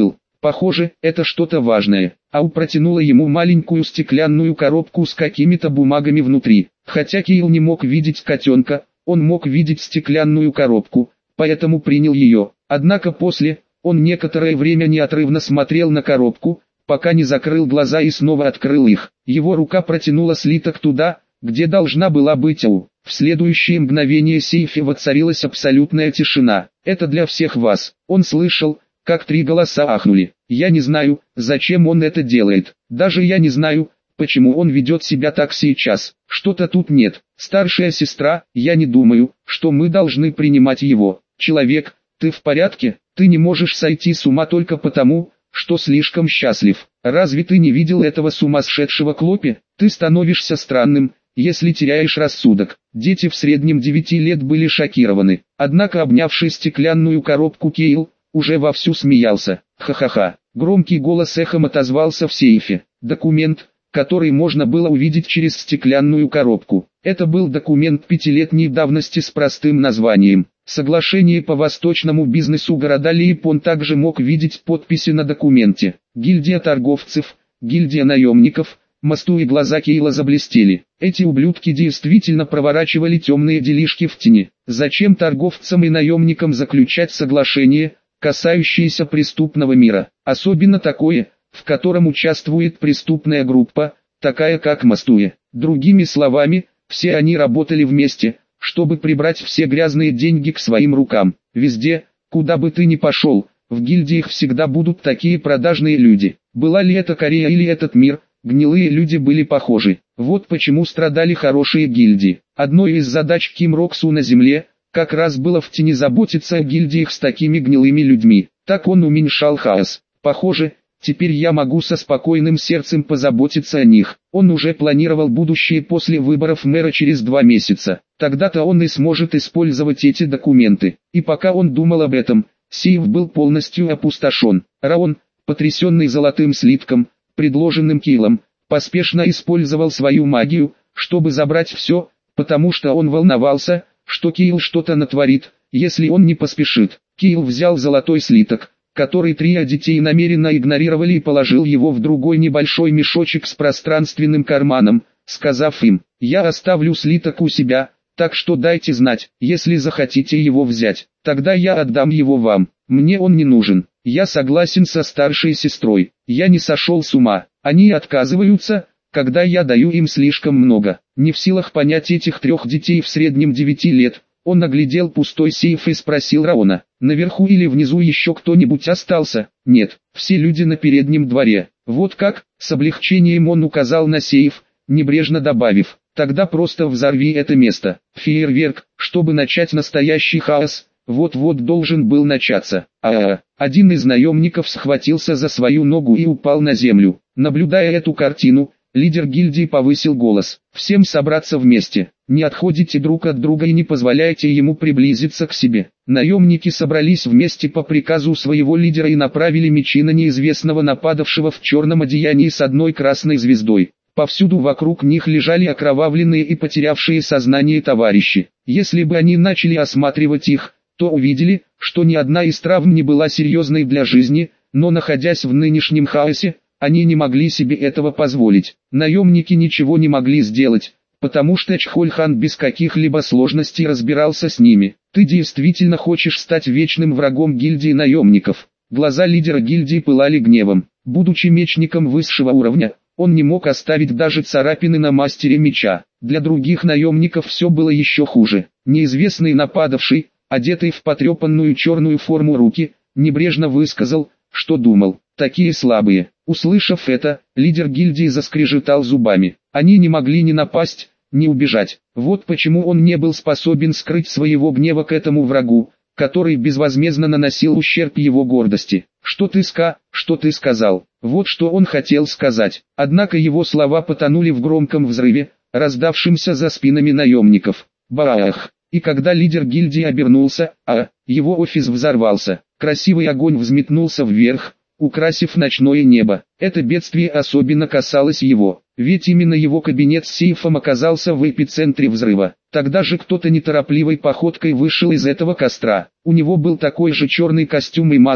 Похоже, это что-то важное. Ау протянула ему маленькую стеклянную коробку с какими-то бумагами внутри. Хотя Кейл не мог видеть котенка, он мог видеть стеклянную коробку, поэтому принял ее. Однако после, он некоторое время неотрывно смотрел на коробку, пока не закрыл глаза и снова открыл их. Его рука протянула слиток туда, где должна была быть Ау. В следующее мгновение в сейфе воцарилась абсолютная тишина. «Это для всех вас». Он слышал, как три голоса ахнули. «Я не знаю, зачем он это делает. Даже я не знаю, почему он ведет себя так сейчас. Что-то тут нет. Старшая сестра, я не думаю, что мы должны принимать его. Человек, ты в порядке? Ты не можешь сойти с ума только потому, что слишком счастлив. Разве ты не видел этого сумасшедшего Клопи? Ты становишься странным, если теряешь рассудок». Дети в среднем девяти лет были шокированы. Однако обнявший стеклянную коробку Кейл уже вовсю смеялся. «Ха-ха-ха». Громкий голос эхом отозвался в сейфе. Документ, который можно было увидеть через стеклянную коробку. Это был документ пятилетней давности с простым названием «Соглашение по восточному бизнесу города Лейпон». Также мог видеть подписи на документе. Гильдия торговцев, гильдия наемников. Мосту и глаза Кейла заблестели. Эти ублюдки действительно проворачивали темные делишки в тени. Зачем торговцам и наемникам заключать соглашение, касающееся преступного мира, особенно такое, в котором участвует преступная группа, такая как Мостуэ? Другими словами, все они работали вместе, чтобы прибрать все грязные деньги к своим рукам. Везде, куда бы ты ни пошел, в гильдиях всегда будут такие продажные люди. Была ли это Корея или этот мир, гнилые люди были похожи. Вот почему страдали хорошие гильдии. Одной из задач Ким Роксу на земле, как раз было в тени заботиться о гильдиях с такими гнилыми людьми. Так он уменьшал хаос. Похоже, теперь я могу со спокойным сердцем позаботиться о них. Он уже планировал будущее после выборов мэра через два месяца. Тогда-то он и сможет использовать эти документы. И пока он думал об этом, сейф был полностью опустошен. Раон, потрясенный золотым слитком, предложенным Кейлом, поспешно использовал свою магию, чтобы забрать все, потому что он волновался, что Кейл что-то натворит, если он не поспешит. Кейл взял золотой слиток, который три детей намеренно игнорировали, и положил его в другой небольшой мешочек с пространственным карманом, сказав им: «Я оставлю слиток у себя, так что дайте знать, если захотите его взять, тогда я отдам его вам. Мне он не нужен. Я согласен со старшей сестрой, я не сошел с ума. Они отказываются, когда я даю им слишком много». Не в силах понять этих трех детей в среднем девяти лет, он оглядел пустой сейф и спросил Раона: «Наверху или внизу еще кто-нибудь остался?» «Нет, все люди на переднем дворе». «Вот как?» С облегчением он указал на сейф, небрежно добавив: «Тогда просто взорви это место». Фейерверк, чтобы начать настоящий хаос, вот-вот должен был начаться. А-а-а. Один из наемников схватился за свою ногу и упал на землю. Наблюдая эту картину, лидер гильдии повысил голос: «Всем собраться вместе, не отходите друг от друга и не позволяйте ему приблизиться к себе». Наемники собрались вместе по приказу своего лидера и направили мечи на неизвестного нападавшего в черном одеянии с одной красной звездой. Повсюду вокруг них лежали окровавленные и потерявшие сознание товарищи. Если бы они начали осматривать их, то увидели, что ни одна из травм не была серьезной для жизни, но находясь в нынешнем хаосе, они не могли себе этого позволить. Наемники ничего не могли сделать, потому что Чхольхан без каких-либо сложностей разбирался с ними. «Ты действительно хочешь стать вечным врагом гильдии наемников?» Глаза лидера гильдии пылали гневом. Будучи мечником высшего уровня, он не мог оставить даже царапины на мастере меча. Для других наемников все было еще хуже. Неизвестный нападавший, одетый в потрепанную черную форму руки, небрежно высказал, что думал. Такие слабые. Услышав это, лидер гильдии заскрежетал зубами. Они не могли ни напасть, ни убежать. Вот почему он не был способен скрыть своего гнева к этому врагу, который безвозмездно наносил ущерб его гордости. «Что ты ска, что ты сказал?» Вот что он хотел сказать. Однако его слова потонули в громком взрыве, раздавшемся за спинами наемников. Баах! И когда лидер гильдии обернулся, а, его офис взорвался. Красивый огонь взметнулся вверх, украсив ночное небо. Это бедствие особенно касалось его, ведь именно его кабинет с сейфом оказался в эпицентре взрыва. Тогда же кто-то неторопливой походкой вышел из этого костра. У него был такой же черный костюм и маска,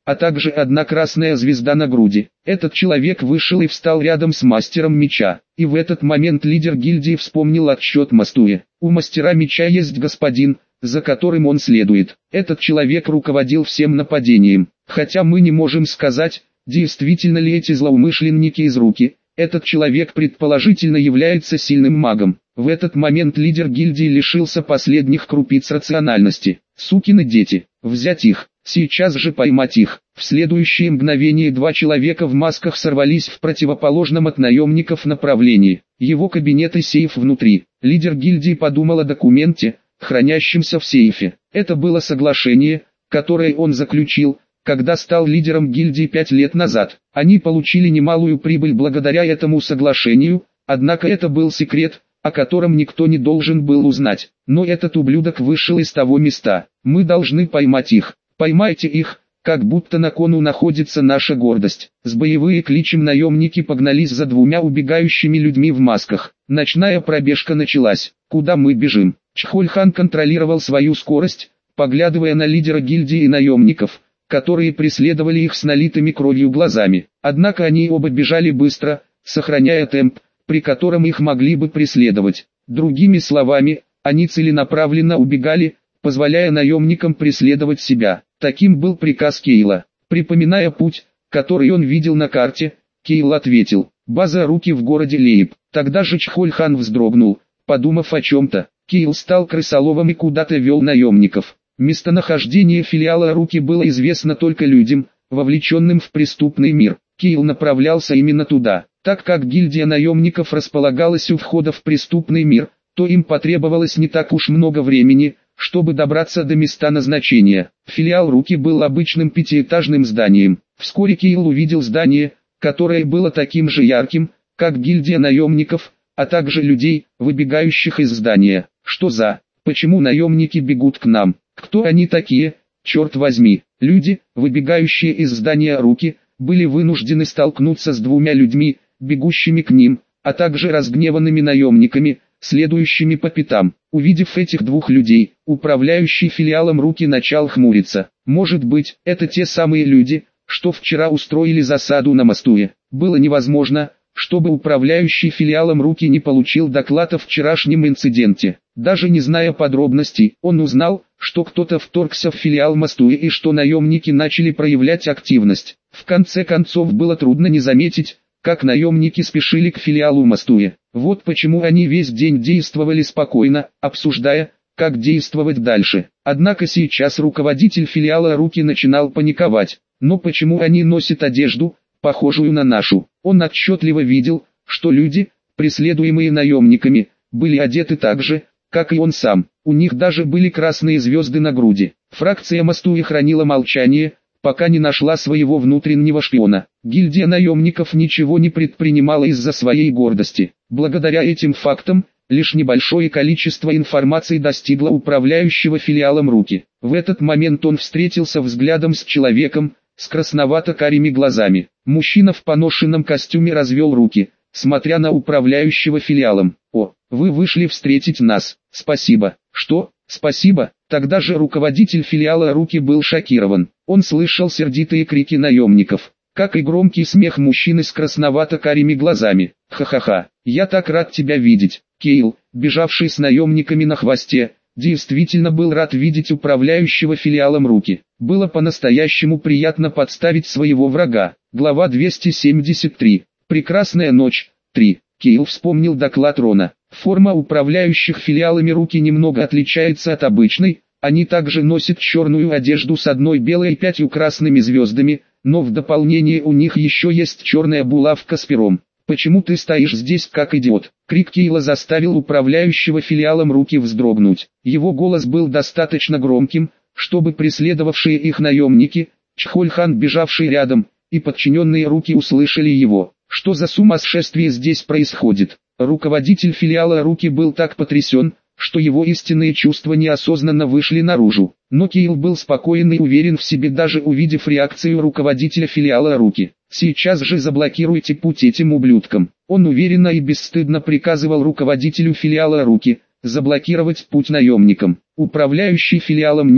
а также одна красная звезда на груди. Этот человек вышел и встал рядом с мастером меча. И в этот момент лидер гильдии вспомнил отчет Мастуя. У мастера меча есть господин, за которым он следует. Этот человек руководил всем нападением. Хотя мы не можем сказать, действительно ли эти злоумышленники из руки. Этот человек предположительно является сильным магом. В этот момент лидер гильдии лишился последних крупиц рациональности. Сукины дети, взять их, сейчас же поймать их. В следующее мгновение два человека в масках сорвались в противоположном от наемников направлении. Его кабинет и сейф внутри. Лидер гильдии подумал о документе, хранящемся в сейфе. Это было соглашение, которое он заключил, когда стал лидером гильдии пять лет назад. Они получили немалую прибыль благодаря этому соглашению, однако это был секрет, о котором никто не должен был узнать. Но этот ублюдок вышел из того места. Мы должны поймать их. Поймайте их, как будто на кону находится наша гордость. С боевые кличем наемники погнались за двумя убегающими людьми в масках. Ночная пробежка началась. Куда мы бежим? Чхоль-хан контролировал свою скорость, поглядывая на лидера гильдии и наемников, которые преследовали их с налитыми кровью глазами. Однако они оба бежали быстро, сохраняя темп, при котором их могли бы преследовать. Другими словами, они целенаправленно убегали, позволяя наемникам преследовать себя. Таким был приказ Кейла. Припоминая путь, который он видел на карте, Кейл ответил: «База руки в городе Лейб». Тогда же Чхоль-хан вздрогнул, подумав о чем-то. Кейл стал крысоловом и куда-то вел наемников. Местонахождение филиала руки было известно только людям, вовлеченным в преступный мир. Кейл направлялся именно туда. Так как гильдия наемников располагалась у входа в преступный мир, то им потребовалось не так уж много времени, чтобы добраться до места назначения. Филиал руки был обычным пятиэтажным зданием. Вскоре Кейл увидел здание, которое было таким же ярким, как гильдия наемников, а также людей, выбегающих из здания. Что за... Почему наемники бегут к нам? Кто они такие? Черт возьми. Люди, выбегающие из здания руки, были вынуждены столкнуться с двумя людьми, бегущими к ним, а также разгневанными наемниками, следующими по пятам. Увидев этих двух людей, управляющий филиалом руки начал хмуриться. Может быть, это те самые люди, что вчера устроили засаду на Мастуе. Было невозможно, чтобы управляющий филиалом руки не получил доклад о вчерашнем инциденте. Даже не зная подробностей, он узнал, что кто-то вторгся в филиал Мастуи и что наемники начали проявлять активность. В конце концов было трудно не заметить, как наемники спешили к филиалу Мастуи. Вот почему они весь день действовали спокойно, обсуждая, как действовать дальше. Однако сейчас руководитель филиала руки начинал паниковать. Но почему они носят одежду, похожую на нашу? Он отчетливо видел, что люди, преследуемые наемниками, были одеты так же, как и он сам. У них даже были красные звезды на груди. Фракция Мастуи хранила молчание, пока не нашла своего внутреннего шпиона. Гильдия наемников ничего не предпринимала из-за своей гордости. Благодаря этим фактам, лишь небольшое количество информации достигло управляющего филиалом руки. В этот момент он встретился взглядом с человеком, с красновато-карими глазами. Мужчина в поношенном костюме развел руки, смотря на управляющего филиалом. «О, вы вышли встретить нас, спасибо». «Что, спасибо?» Тогда же руководитель филиала руки был шокирован. Он слышал сердитые крики наемников, как и громкий смех мужчины с красновато-карими глазами. «Ха-ха-ха, я так рад тебя видеть». Кейл, бежавший с наемниками на хвосте, действительно был рад видеть управляющего филиалом руки. Было по-настоящему приятно подставить своего врага. Глава двести семьдесят три. Прекрасная ночь. три. Кейл вспомнил доклад Рона. Форма управляющих филиалами руки немного отличается от обычной. Они также носят черную одежду с одной белой и пятью красными звездами, но в дополнение у них еще есть черная булавка с пером. «Почему ты стоишь здесь как идиот?» Крик Кейла заставил управляющего филиалом руки вздрогнуть. Его голос был достаточно громким, чтобы преследовавшие их наемники, Чхоль-хан, бежавший рядом, и подчиненные руки услышали его. Что за сумасшествие здесь происходит? Руководитель филиала руки был так потрясен, что его истинные чувства неосознанно вышли наружу. Но Кейл был спокоен и уверен в себе, даже увидев реакцию руководителя филиала руки. «Сейчас же заблокируйте путь этим ублюдкам». Он уверенно и бесстыдно приказывал руководителю филиала руки заблокировать путь наемникам. Управляющий филиалом Ним,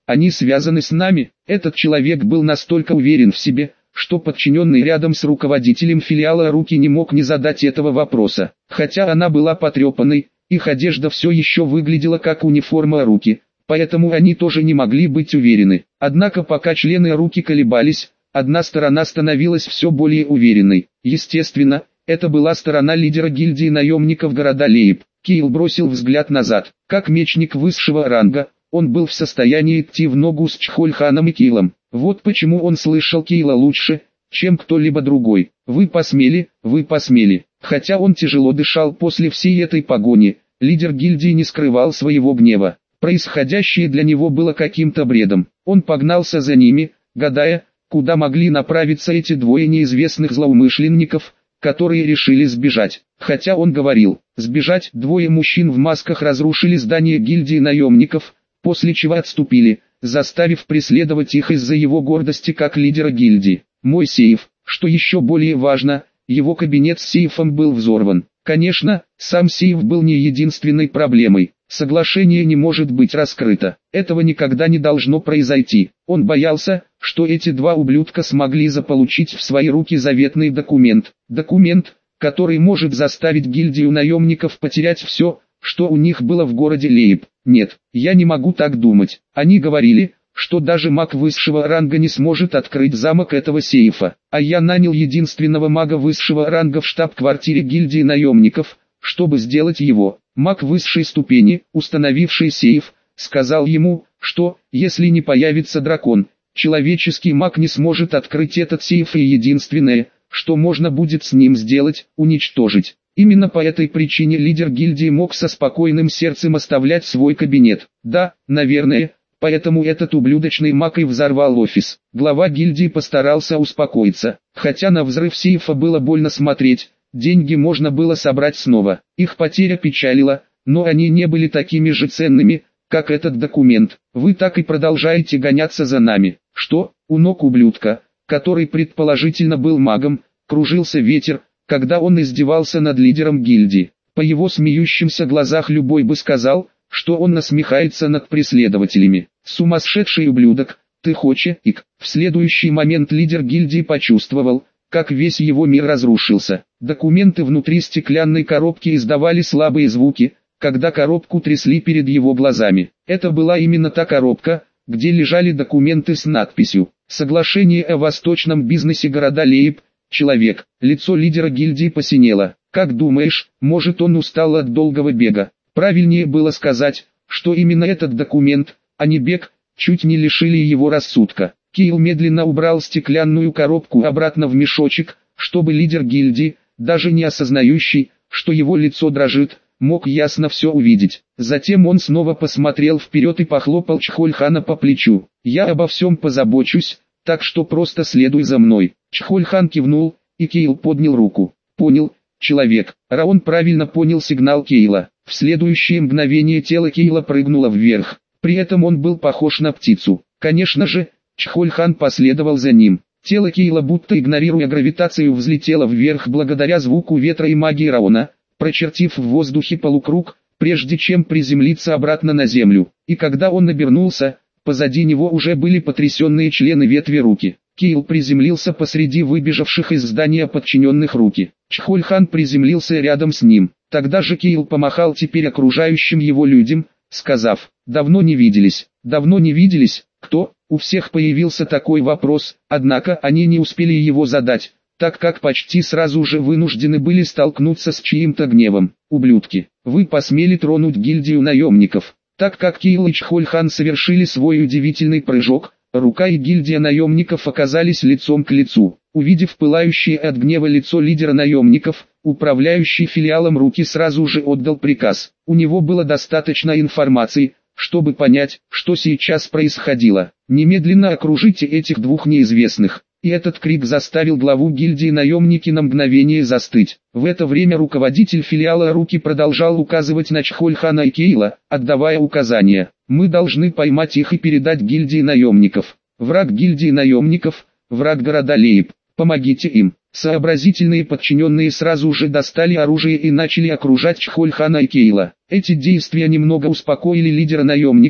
Они связаны с нами. Этот человек был настолько уверен в себе, что подчиненный рядом с руководителем филиала Руки не мог не задать этого вопроса. Хотя она была потрепанной, их одежда все еще выглядела как униформа Руки, поэтому они тоже не могли быть уверены. Однако пока члены Руки колебались, одна сторона становилась все более уверенной. Естественно, это была сторона лидера гильдии наемников города Лейб. Кейл бросил взгляд назад. Как мечник высшего ранга, он был в состоянии идти в ногу с Чхольханом и Кейлом. Вот почему он слышал Кейла лучше, чем кто-либо другой. Вы посмели, вы посмели. Хотя он тяжело дышал после всей этой погони, лидер гильдии не скрывал своего гнева. Происходящее для него было каким-то бредом. Он погнался за ними, гадая, куда могли направиться эти двое неизвестных злоумышленников, которые решили сбежать. Хотя он говорил, сбежать, двое мужчин в масках разрушили здание гильдии наемников, после чего отступили, заставив преследовать их из-за его гордости как лидера гильдии. Мой сейф, что еще более важно, его кабинет с сейфом был взорван. Конечно, сам сейф был не единственной проблемой. Соглашение не может быть раскрыто. Этого никогда не должно произойти. Он боялся, что эти два ублюдка смогли заполучить в свои руки заветный документ. Документ, который может заставить гильдию наемников потерять все, что у них было в городе Лейб. Нет, я не могу так думать. Они говорили, что даже маг высшего ранга не сможет открыть замок этого сейфа. А я нанял единственного мага высшего ранга в штаб-квартире гильдии наемников, чтобы сделать его. Маг высшей ступени, установивший сейф, сказал ему, что, если не появится дракон, человеческий маг не сможет открыть этот сейф, и единственное, что можно будет с ним сделать, уничтожить. Именно по этой причине лидер гильдии мог со спокойным сердцем оставлять свой кабинет. Да, наверное, поэтому этот ублюдочный маг и взорвал офис. Глава гильдии постарался успокоиться. Хотя на взрыв сейфа было больно смотреть, деньги можно было собрать снова. Их потеря печалила, но они не были такими же ценными, как этот документ. Вы так и продолжаете гоняться за нами. Что, у ног ублюдка, который предположительно был магом, кружился ветер, когда он издевался над лидером гильдии. По его смеющимся глазах любой бы сказал, что он насмехается над преследователями. Сумасшедший ублюдок, ты хочешь, ик. В следующий момент лидер гильдии почувствовал, как весь его мир разрушился. Документы внутри стеклянной коробки издавали слабые звуки, когда коробку трясли перед его глазами. Это была именно та коробка, где лежали документы с надписью «Соглашение о восточном бизнесе города Лейб». Человек, лицо лидера гильдии посинело. Как думаешь, может он устал от долгого бега? Правильнее было сказать, что именно этот документ, а не бег, чуть не лишили его рассудка. Кейл медленно убрал стеклянную коробку обратно в мешочек, чтобы лидер гильдии, даже не осознающий, что его лицо дрожит, мог ясно все увидеть. Затем он снова посмотрел вперед и похлопал Чхольхана по плечу. «Я обо всем позабочусь, так что просто следуй за мной». Чхольхан кивнул, и Кейл поднял руку. «Понял, человек». Раон правильно понял сигнал Кейла. В следующее мгновение тело Кейла прыгнуло вверх. При этом он был похож на птицу. Конечно же, Чхольхан последовал за ним. Тело Кейла, будто игнорируя гравитацию, взлетело вверх благодаря звуку ветра и магии Раона, прочертив в воздухе полукруг, прежде чем приземлиться обратно на землю. И когда он обернулся, позади него уже были потрясенные члены ветви Руки. Кейл приземлился посреди выбежавших из здания подчиненных Руки. Чхольхан приземлился рядом с ним. Тогда же Кейл помахал теперь окружающим его людям, сказав: «Давно не виделись». «Давно не виделись? Кто?» У всех появился такой вопрос, однако они не успели его задать, так как почти сразу же вынуждены были столкнуться с чьим-то гневом. «Ублюдки, вы посмели тронуть гильдию наемников». Так как Кейл и Чхольхан совершили свой удивительный прыжок, Рука и гильдия наемников оказались лицом к лицу. Увидев пылающее от гнева лицо лидера наемников, управляющий филиалом Руки сразу же отдал приказ. У него было достаточно информации, чтобы понять, что сейчас происходило. «Немедленно окружите этих двух неизвестных». И этот крик заставил главу гильдии наемники на мгновение застыть. В это время руководитель филиала Руки продолжал указывать на Чхольхана и Кейла, отдавая указания. «Мы должны поймать их и передать гильдии наемников. Враг гильдии наемников, враг города Лейб. Помогите им». Сообразительные подчиненные сразу же достали оружие и начали окружать Чхольхана и Кейла. Эти действия немного успокоили лидера наемников,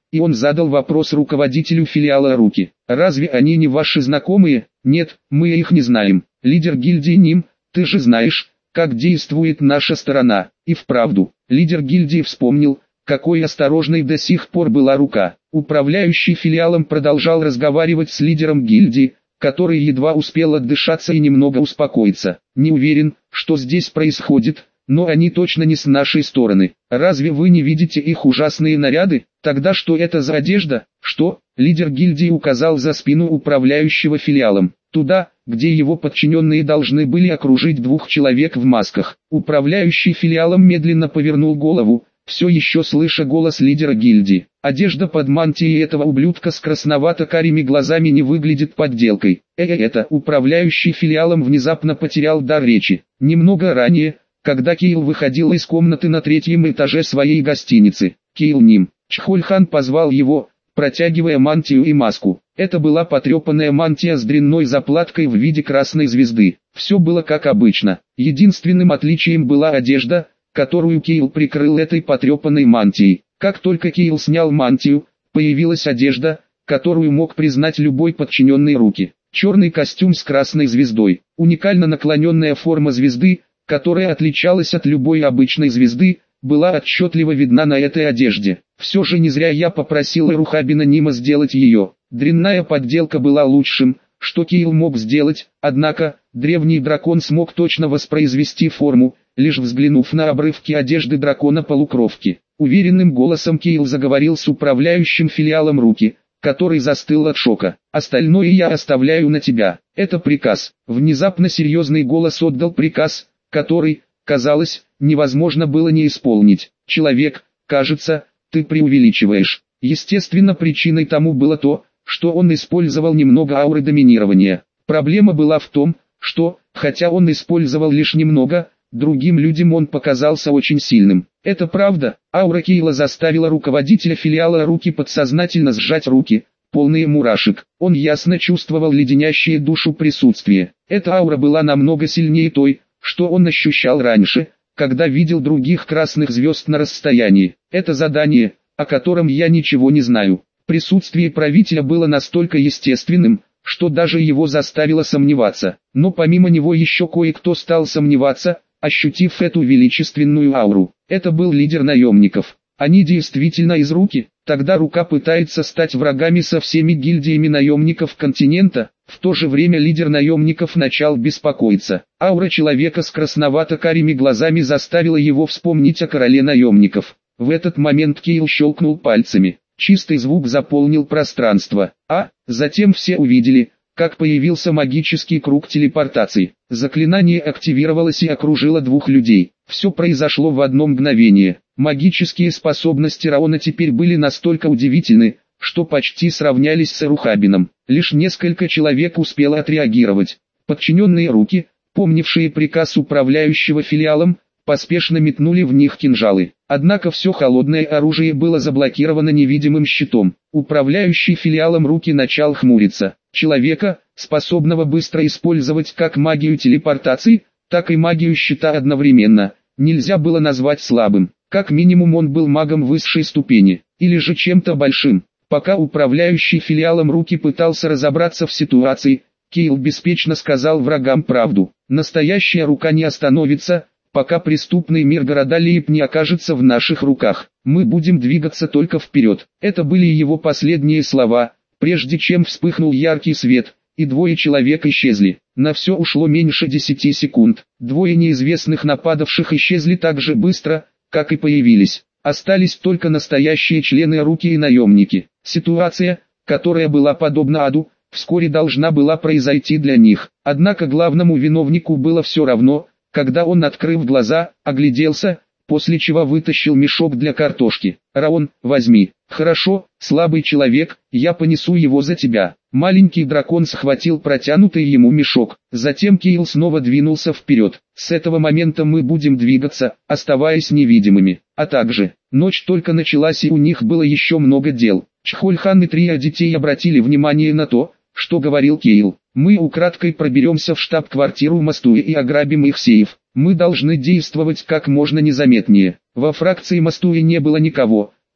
и он задал вопрос руководителю филиала «Руки». «Разве они не ваши знакомые?» «Нет, мы их не знаем. Лидер гильдии Ним, ты же знаешь, как действует наша сторона». И вправду, лидер гильдии вспомнил, какой осторожной до сих пор была Рука. Управляющий филиалом продолжал разговаривать с лидером гильдии, который едва успел отдышаться и немного успокоиться. «Не уверен, что здесь происходит, но они точно не с нашей стороны. Разве вы не видите их ужасные наряды? Тогда что это за одежда?» «Что?» Лидер гильдии указал за спину управляющего филиалом, туда, где его подчиненные должны были окружить двух человек в масках. Управляющий филиалом медленно повернул голову, все еще слыша голос лидера гильдии. «Одежда под мантией этого ублюдка с красновато-карими глазами не выглядит подделкой». Э, -э это управляющий филиалом внезапно потерял дар речи. Немного ранее, когда Кейл выходил из комнаты на третьем этаже своей гостиницы, Кейл Ним, Чхольхан позвал его, протягивая мантию и маску. Это была потрепанная мантия с дрянной заплаткой в виде красной звезды. Все было как обычно. Единственным отличием была одежда, которую Кейл прикрыл этой потрепанной мантией. Как только Кейл снял мантию, появилась одежда, которую мог признать любой подчиненный Руки. Черный костюм с красной звездой, уникально наклоненная форма звезды, которая отличалась от любой обычной звезды, была отчетливо видна на этой одежде. Все же не зря я попросил Рухабина Нима сделать ее. Дрянная подделка была лучшим, что Кейл мог сделать, однако, древний дракон смог точно воспроизвести форму, лишь взглянув на обрывки одежды дракона-полукровки. Уверенным голосом Кейл заговорил с управляющим филиалом Руки, который застыл от шока. «Остальное я оставляю на тебя. Это приказ». Внезапно серьезный голос отдал приказ, который, казалось, невозможно было не исполнить. «Человек, кажется, ты преувеличиваешь». Естественно, причиной тому было то, что он использовал немного ауры доминирования. Проблема была в том, что, хотя он использовал лишь немного, другим людям он показался очень сильным. Это правда. Аура Кейла заставила руководителя филиала Руки подсознательно сжать руки, полные мурашек. Он ясно чувствовал леденящее душу присутствие. Эта аура была намного сильнее той, что он ощущал раньше, когда видел других красных звезд на расстоянии. Это задание, о котором я ничего не знаю. Присутствие правителя было настолько естественным, что даже его заставило сомневаться. Но помимо него еще кое-кто стал сомневаться, ощутив эту величественную ауру. Это был лидер наемников. Они действительно из Руки? Тогда Рука пытается стать врагами со всеми гильдиями наемников континента. В то же время лидер наемников начал беспокоиться. Аура человека с красновато-карими глазами заставила его вспомнить о короле наемников. В этот момент Кейл щелкнул пальцами. Чистый звук заполнил пространство. А, затем все увидели, как появился магический круг телепортации. Заклинание активировалось и окружило двух людей. Все произошло в одно мгновение. Магические способности Раона теперь были настолько удивительны, что почти сравнялись с Рухабином. Лишь несколько человек успело отреагировать. Подчиненные Руки, помнившие приказ управляющего филиалом, поспешно метнули в них кинжалы. Однако все холодное оружие было заблокировано невидимым щитом. Управляющий филиалом Руки начал хмуриться. Человека, способного быстро использовать как магию телепортации, так и магию щита одновременно, нельзя было назвать слабым. Как минимум он был магом высшей ступени, или же чем-то большим. Пока управляющий филиалом Руки пытался разобраться в ситуации, Кейл беспечно сказал врагам правду. Настоящая Рука не остановится, пока преступный мир города Лейб не окажется в наших руках. Мы будем двигаться только вперед. Это были его последние слова, прежде чем вспыхнул яркий свет, и двое человек исчезли. На все ушло меньше десяти секунд. Двое неизвестных нападавших исчезли так же быстро, как и появились. Остались только настоящие члены Руки и наемники. Ситуация, которая была подобна аду, вскоре должна была произойти для них. Однако главному виновнику было все равно, когда он, открыв глаза, огляделся, после чего вытащил мешок для картошки. «Раон, возьми». «Хорошо, слабый человек, я понесу его за тебя». Маленький дракон схватил протянутый ему мешок. Затем Кейл снова двинулся вперед. С этого момента мы будем двигаться, оставаясь невидимыми. А также, ночь только началась и у них было еще много дел. Чхольхан и трио детей обратили внимание на то, что говорил Кейл. Мы украдкой проберемся в штаб-квартиру Мастуи и ограбим их сейф. Мы должны действовать как можно незаметнее. Во фракции Мастуи не было никого,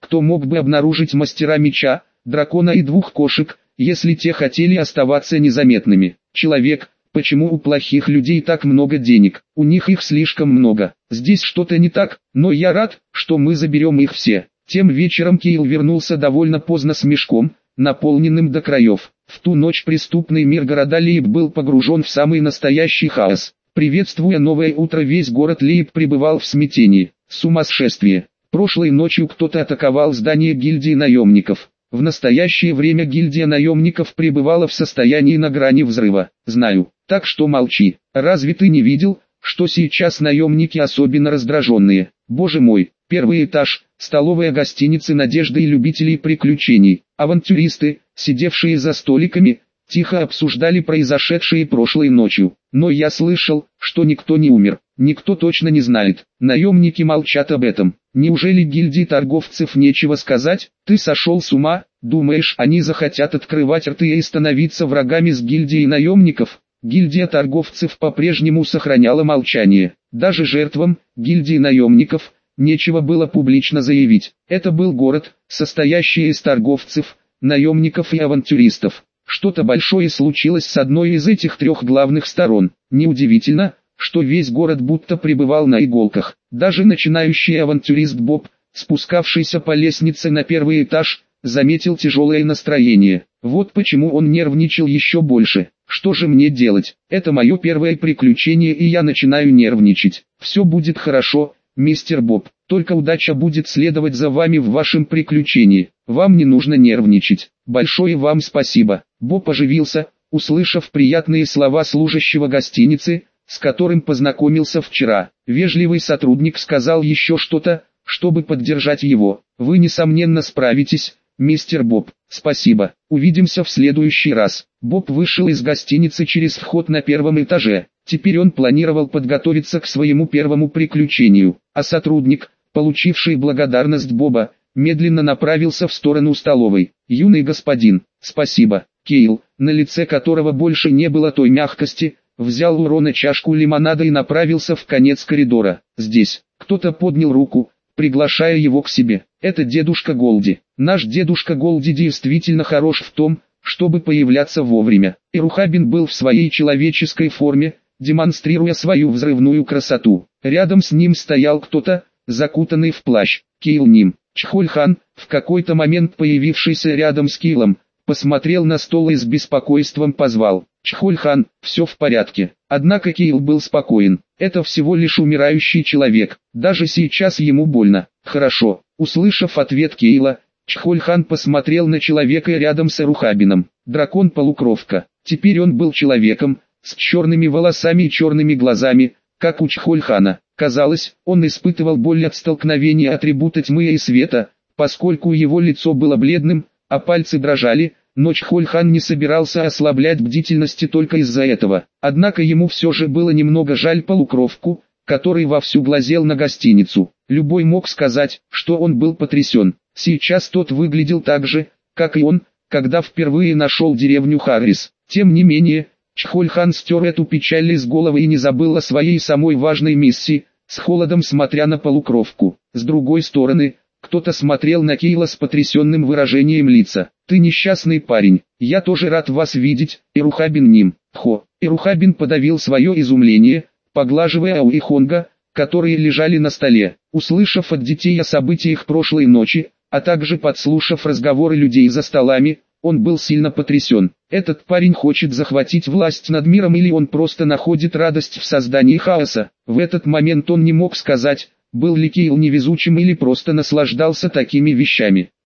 кто мог бы обнаружить мастера меча, дракона и двух кошек, если те хотели оставаться незаметными. Человек, почему у плохих людей так много денег? У них их слишком много. Здесь что-то не так, но я рад, что мы заберем их все. Тем вечером Кейл вернулся довольно поздно с мешком, наполненным до краев. В ту ночь преступный мир города Лейб был погружен в самый настоящий хаос. Приветствуя новое утро, весь город Лейб пребывал в смятении. Сумасшествие. Прошлой ночью кто-то атаковал здание гильдии наемников. В настоящее время гильдия наемников пребывала в состоянии на грани взрыва. Знаю, так что молчи. Разве ты не видел, что сейчас наемники особенно раздраженные? Боже мой, первый этаж, столовая гостиницы надежды и любителей приключений. Авантюристы, сидевшие за столиками, тихо обсуждали произошедшее прошлой ночью. Но я слышал, что никто не умер. Никто точно не знает. Наемники молчат об этом. Неужели гильдии торговцев нечего сказать? Ты сошел с ума? Думаешь, они захотят открывать рты и становиться врагами с гильдией наемников? Гильдия торговцев по-прежнему сохраняла молчание. Даже жертвам гильдии наемников нечего было публично заявить. Это был город, состоящий из торговцев, наемников и авантюристов. Что-то большое случилось с одной из этих трех главных сторон. Неудивительно, что весь город будто пребывал на иголках. Даже начинающий авантюрист Боб, спускавшийся по лестнице на первый этаж, заметил тяжелое настроение. Вот почему он нервничал еще больше. Что же мне делать? Это мое первое приключение, и я начинаю нервничать. Все будет хорошо, мистер Боб. Только удача будет следовать за вами в вашем приключении. Вам не нужно нервничать. Большое вам спасибо. Боб оживился, услышав приятные слова служащего гостиницы, с которым познакомился вчера. Вежливый сотрудник сказал еще что-то, чтобы поддержать его. Вы несомненно справитесь, мистер Боб. Спасибо. Увидимся в следующий раз. Боб вышел из гостиницы через вход на первом этаже. Теперь он планировал подготовиться к своему первому приключению. А сотрудник, получивший благодарность Боба, медленно направился в сторону столовой. «Юный господин, спасибо». Кейл, на лице которого больше не было той мягкости, взял у Рона чашку лимонада и направился в конец коридора. Здесь кто-то поднял руку, приглашая его к себе. Это дедушка Голди. Наш дедушка Голди действительно хорош в том, чтобы появляться вовремя. И Рухабин был в своей человеческой форме, демонстрируя свою взрывную красоту. Рядом с ним стоял кто-то, закутанный в плащ. Кейл Ним. Чхольхан, в какой-то момент появившийся рядом с Кейлом, посмотрел на стол и с беспокойством позвал: «Чхольхан, все в порядке». Однако Кейл был спокоен. Это всего лишь умирающий человек. Даже сейчас ему больно. Хорошо. Услышав ответ Кейла, Чхольхан посмотрел на человека рядом с Рухабином. Дракон-полукровка. Теперь он был человеком, с черными волосами и черными глазами, как у Чхольхана. Казалось, он испытывал боль от столкновения атрибута тьмы и света, поскольку его лицо было бледным, а пальцы дрожали, но Чхольхан не собирался ослаблять бдительности только из-за этого. Однако ему все же было немного жаль полукровку, который вовсю глазел на гостиницу. Любой мог сказать, что он был потрясен. Сейчас тот выглядел так же, как и он, когда впервые нашел деревню Харрис. Тем не менее, Чхольхан стер эту печаль из головы и не забыл о своей самой важной миссии, с холодом смотря на полукровку. С другой стороны, кто-то смотрел на Кейла с потрясенным выражением лица. «Ты несчастный парень, я тоже рад вас видеть, Ирухабин Ним». Хо. Ирухабин подавил свое изумление, поглаживая Ау и Хонга, которые лежали на столе. Услышав от детей о событиях прошлой ночи, а также подслушав разговоры людей за столами, он был сильно потрясен. Этот парень хочет захватить власть над миром, или он просто находит радость в создании хаоса? В этот момент он не мог сказать, был ли Кейл невезучим или просто наслаждался такими вещами.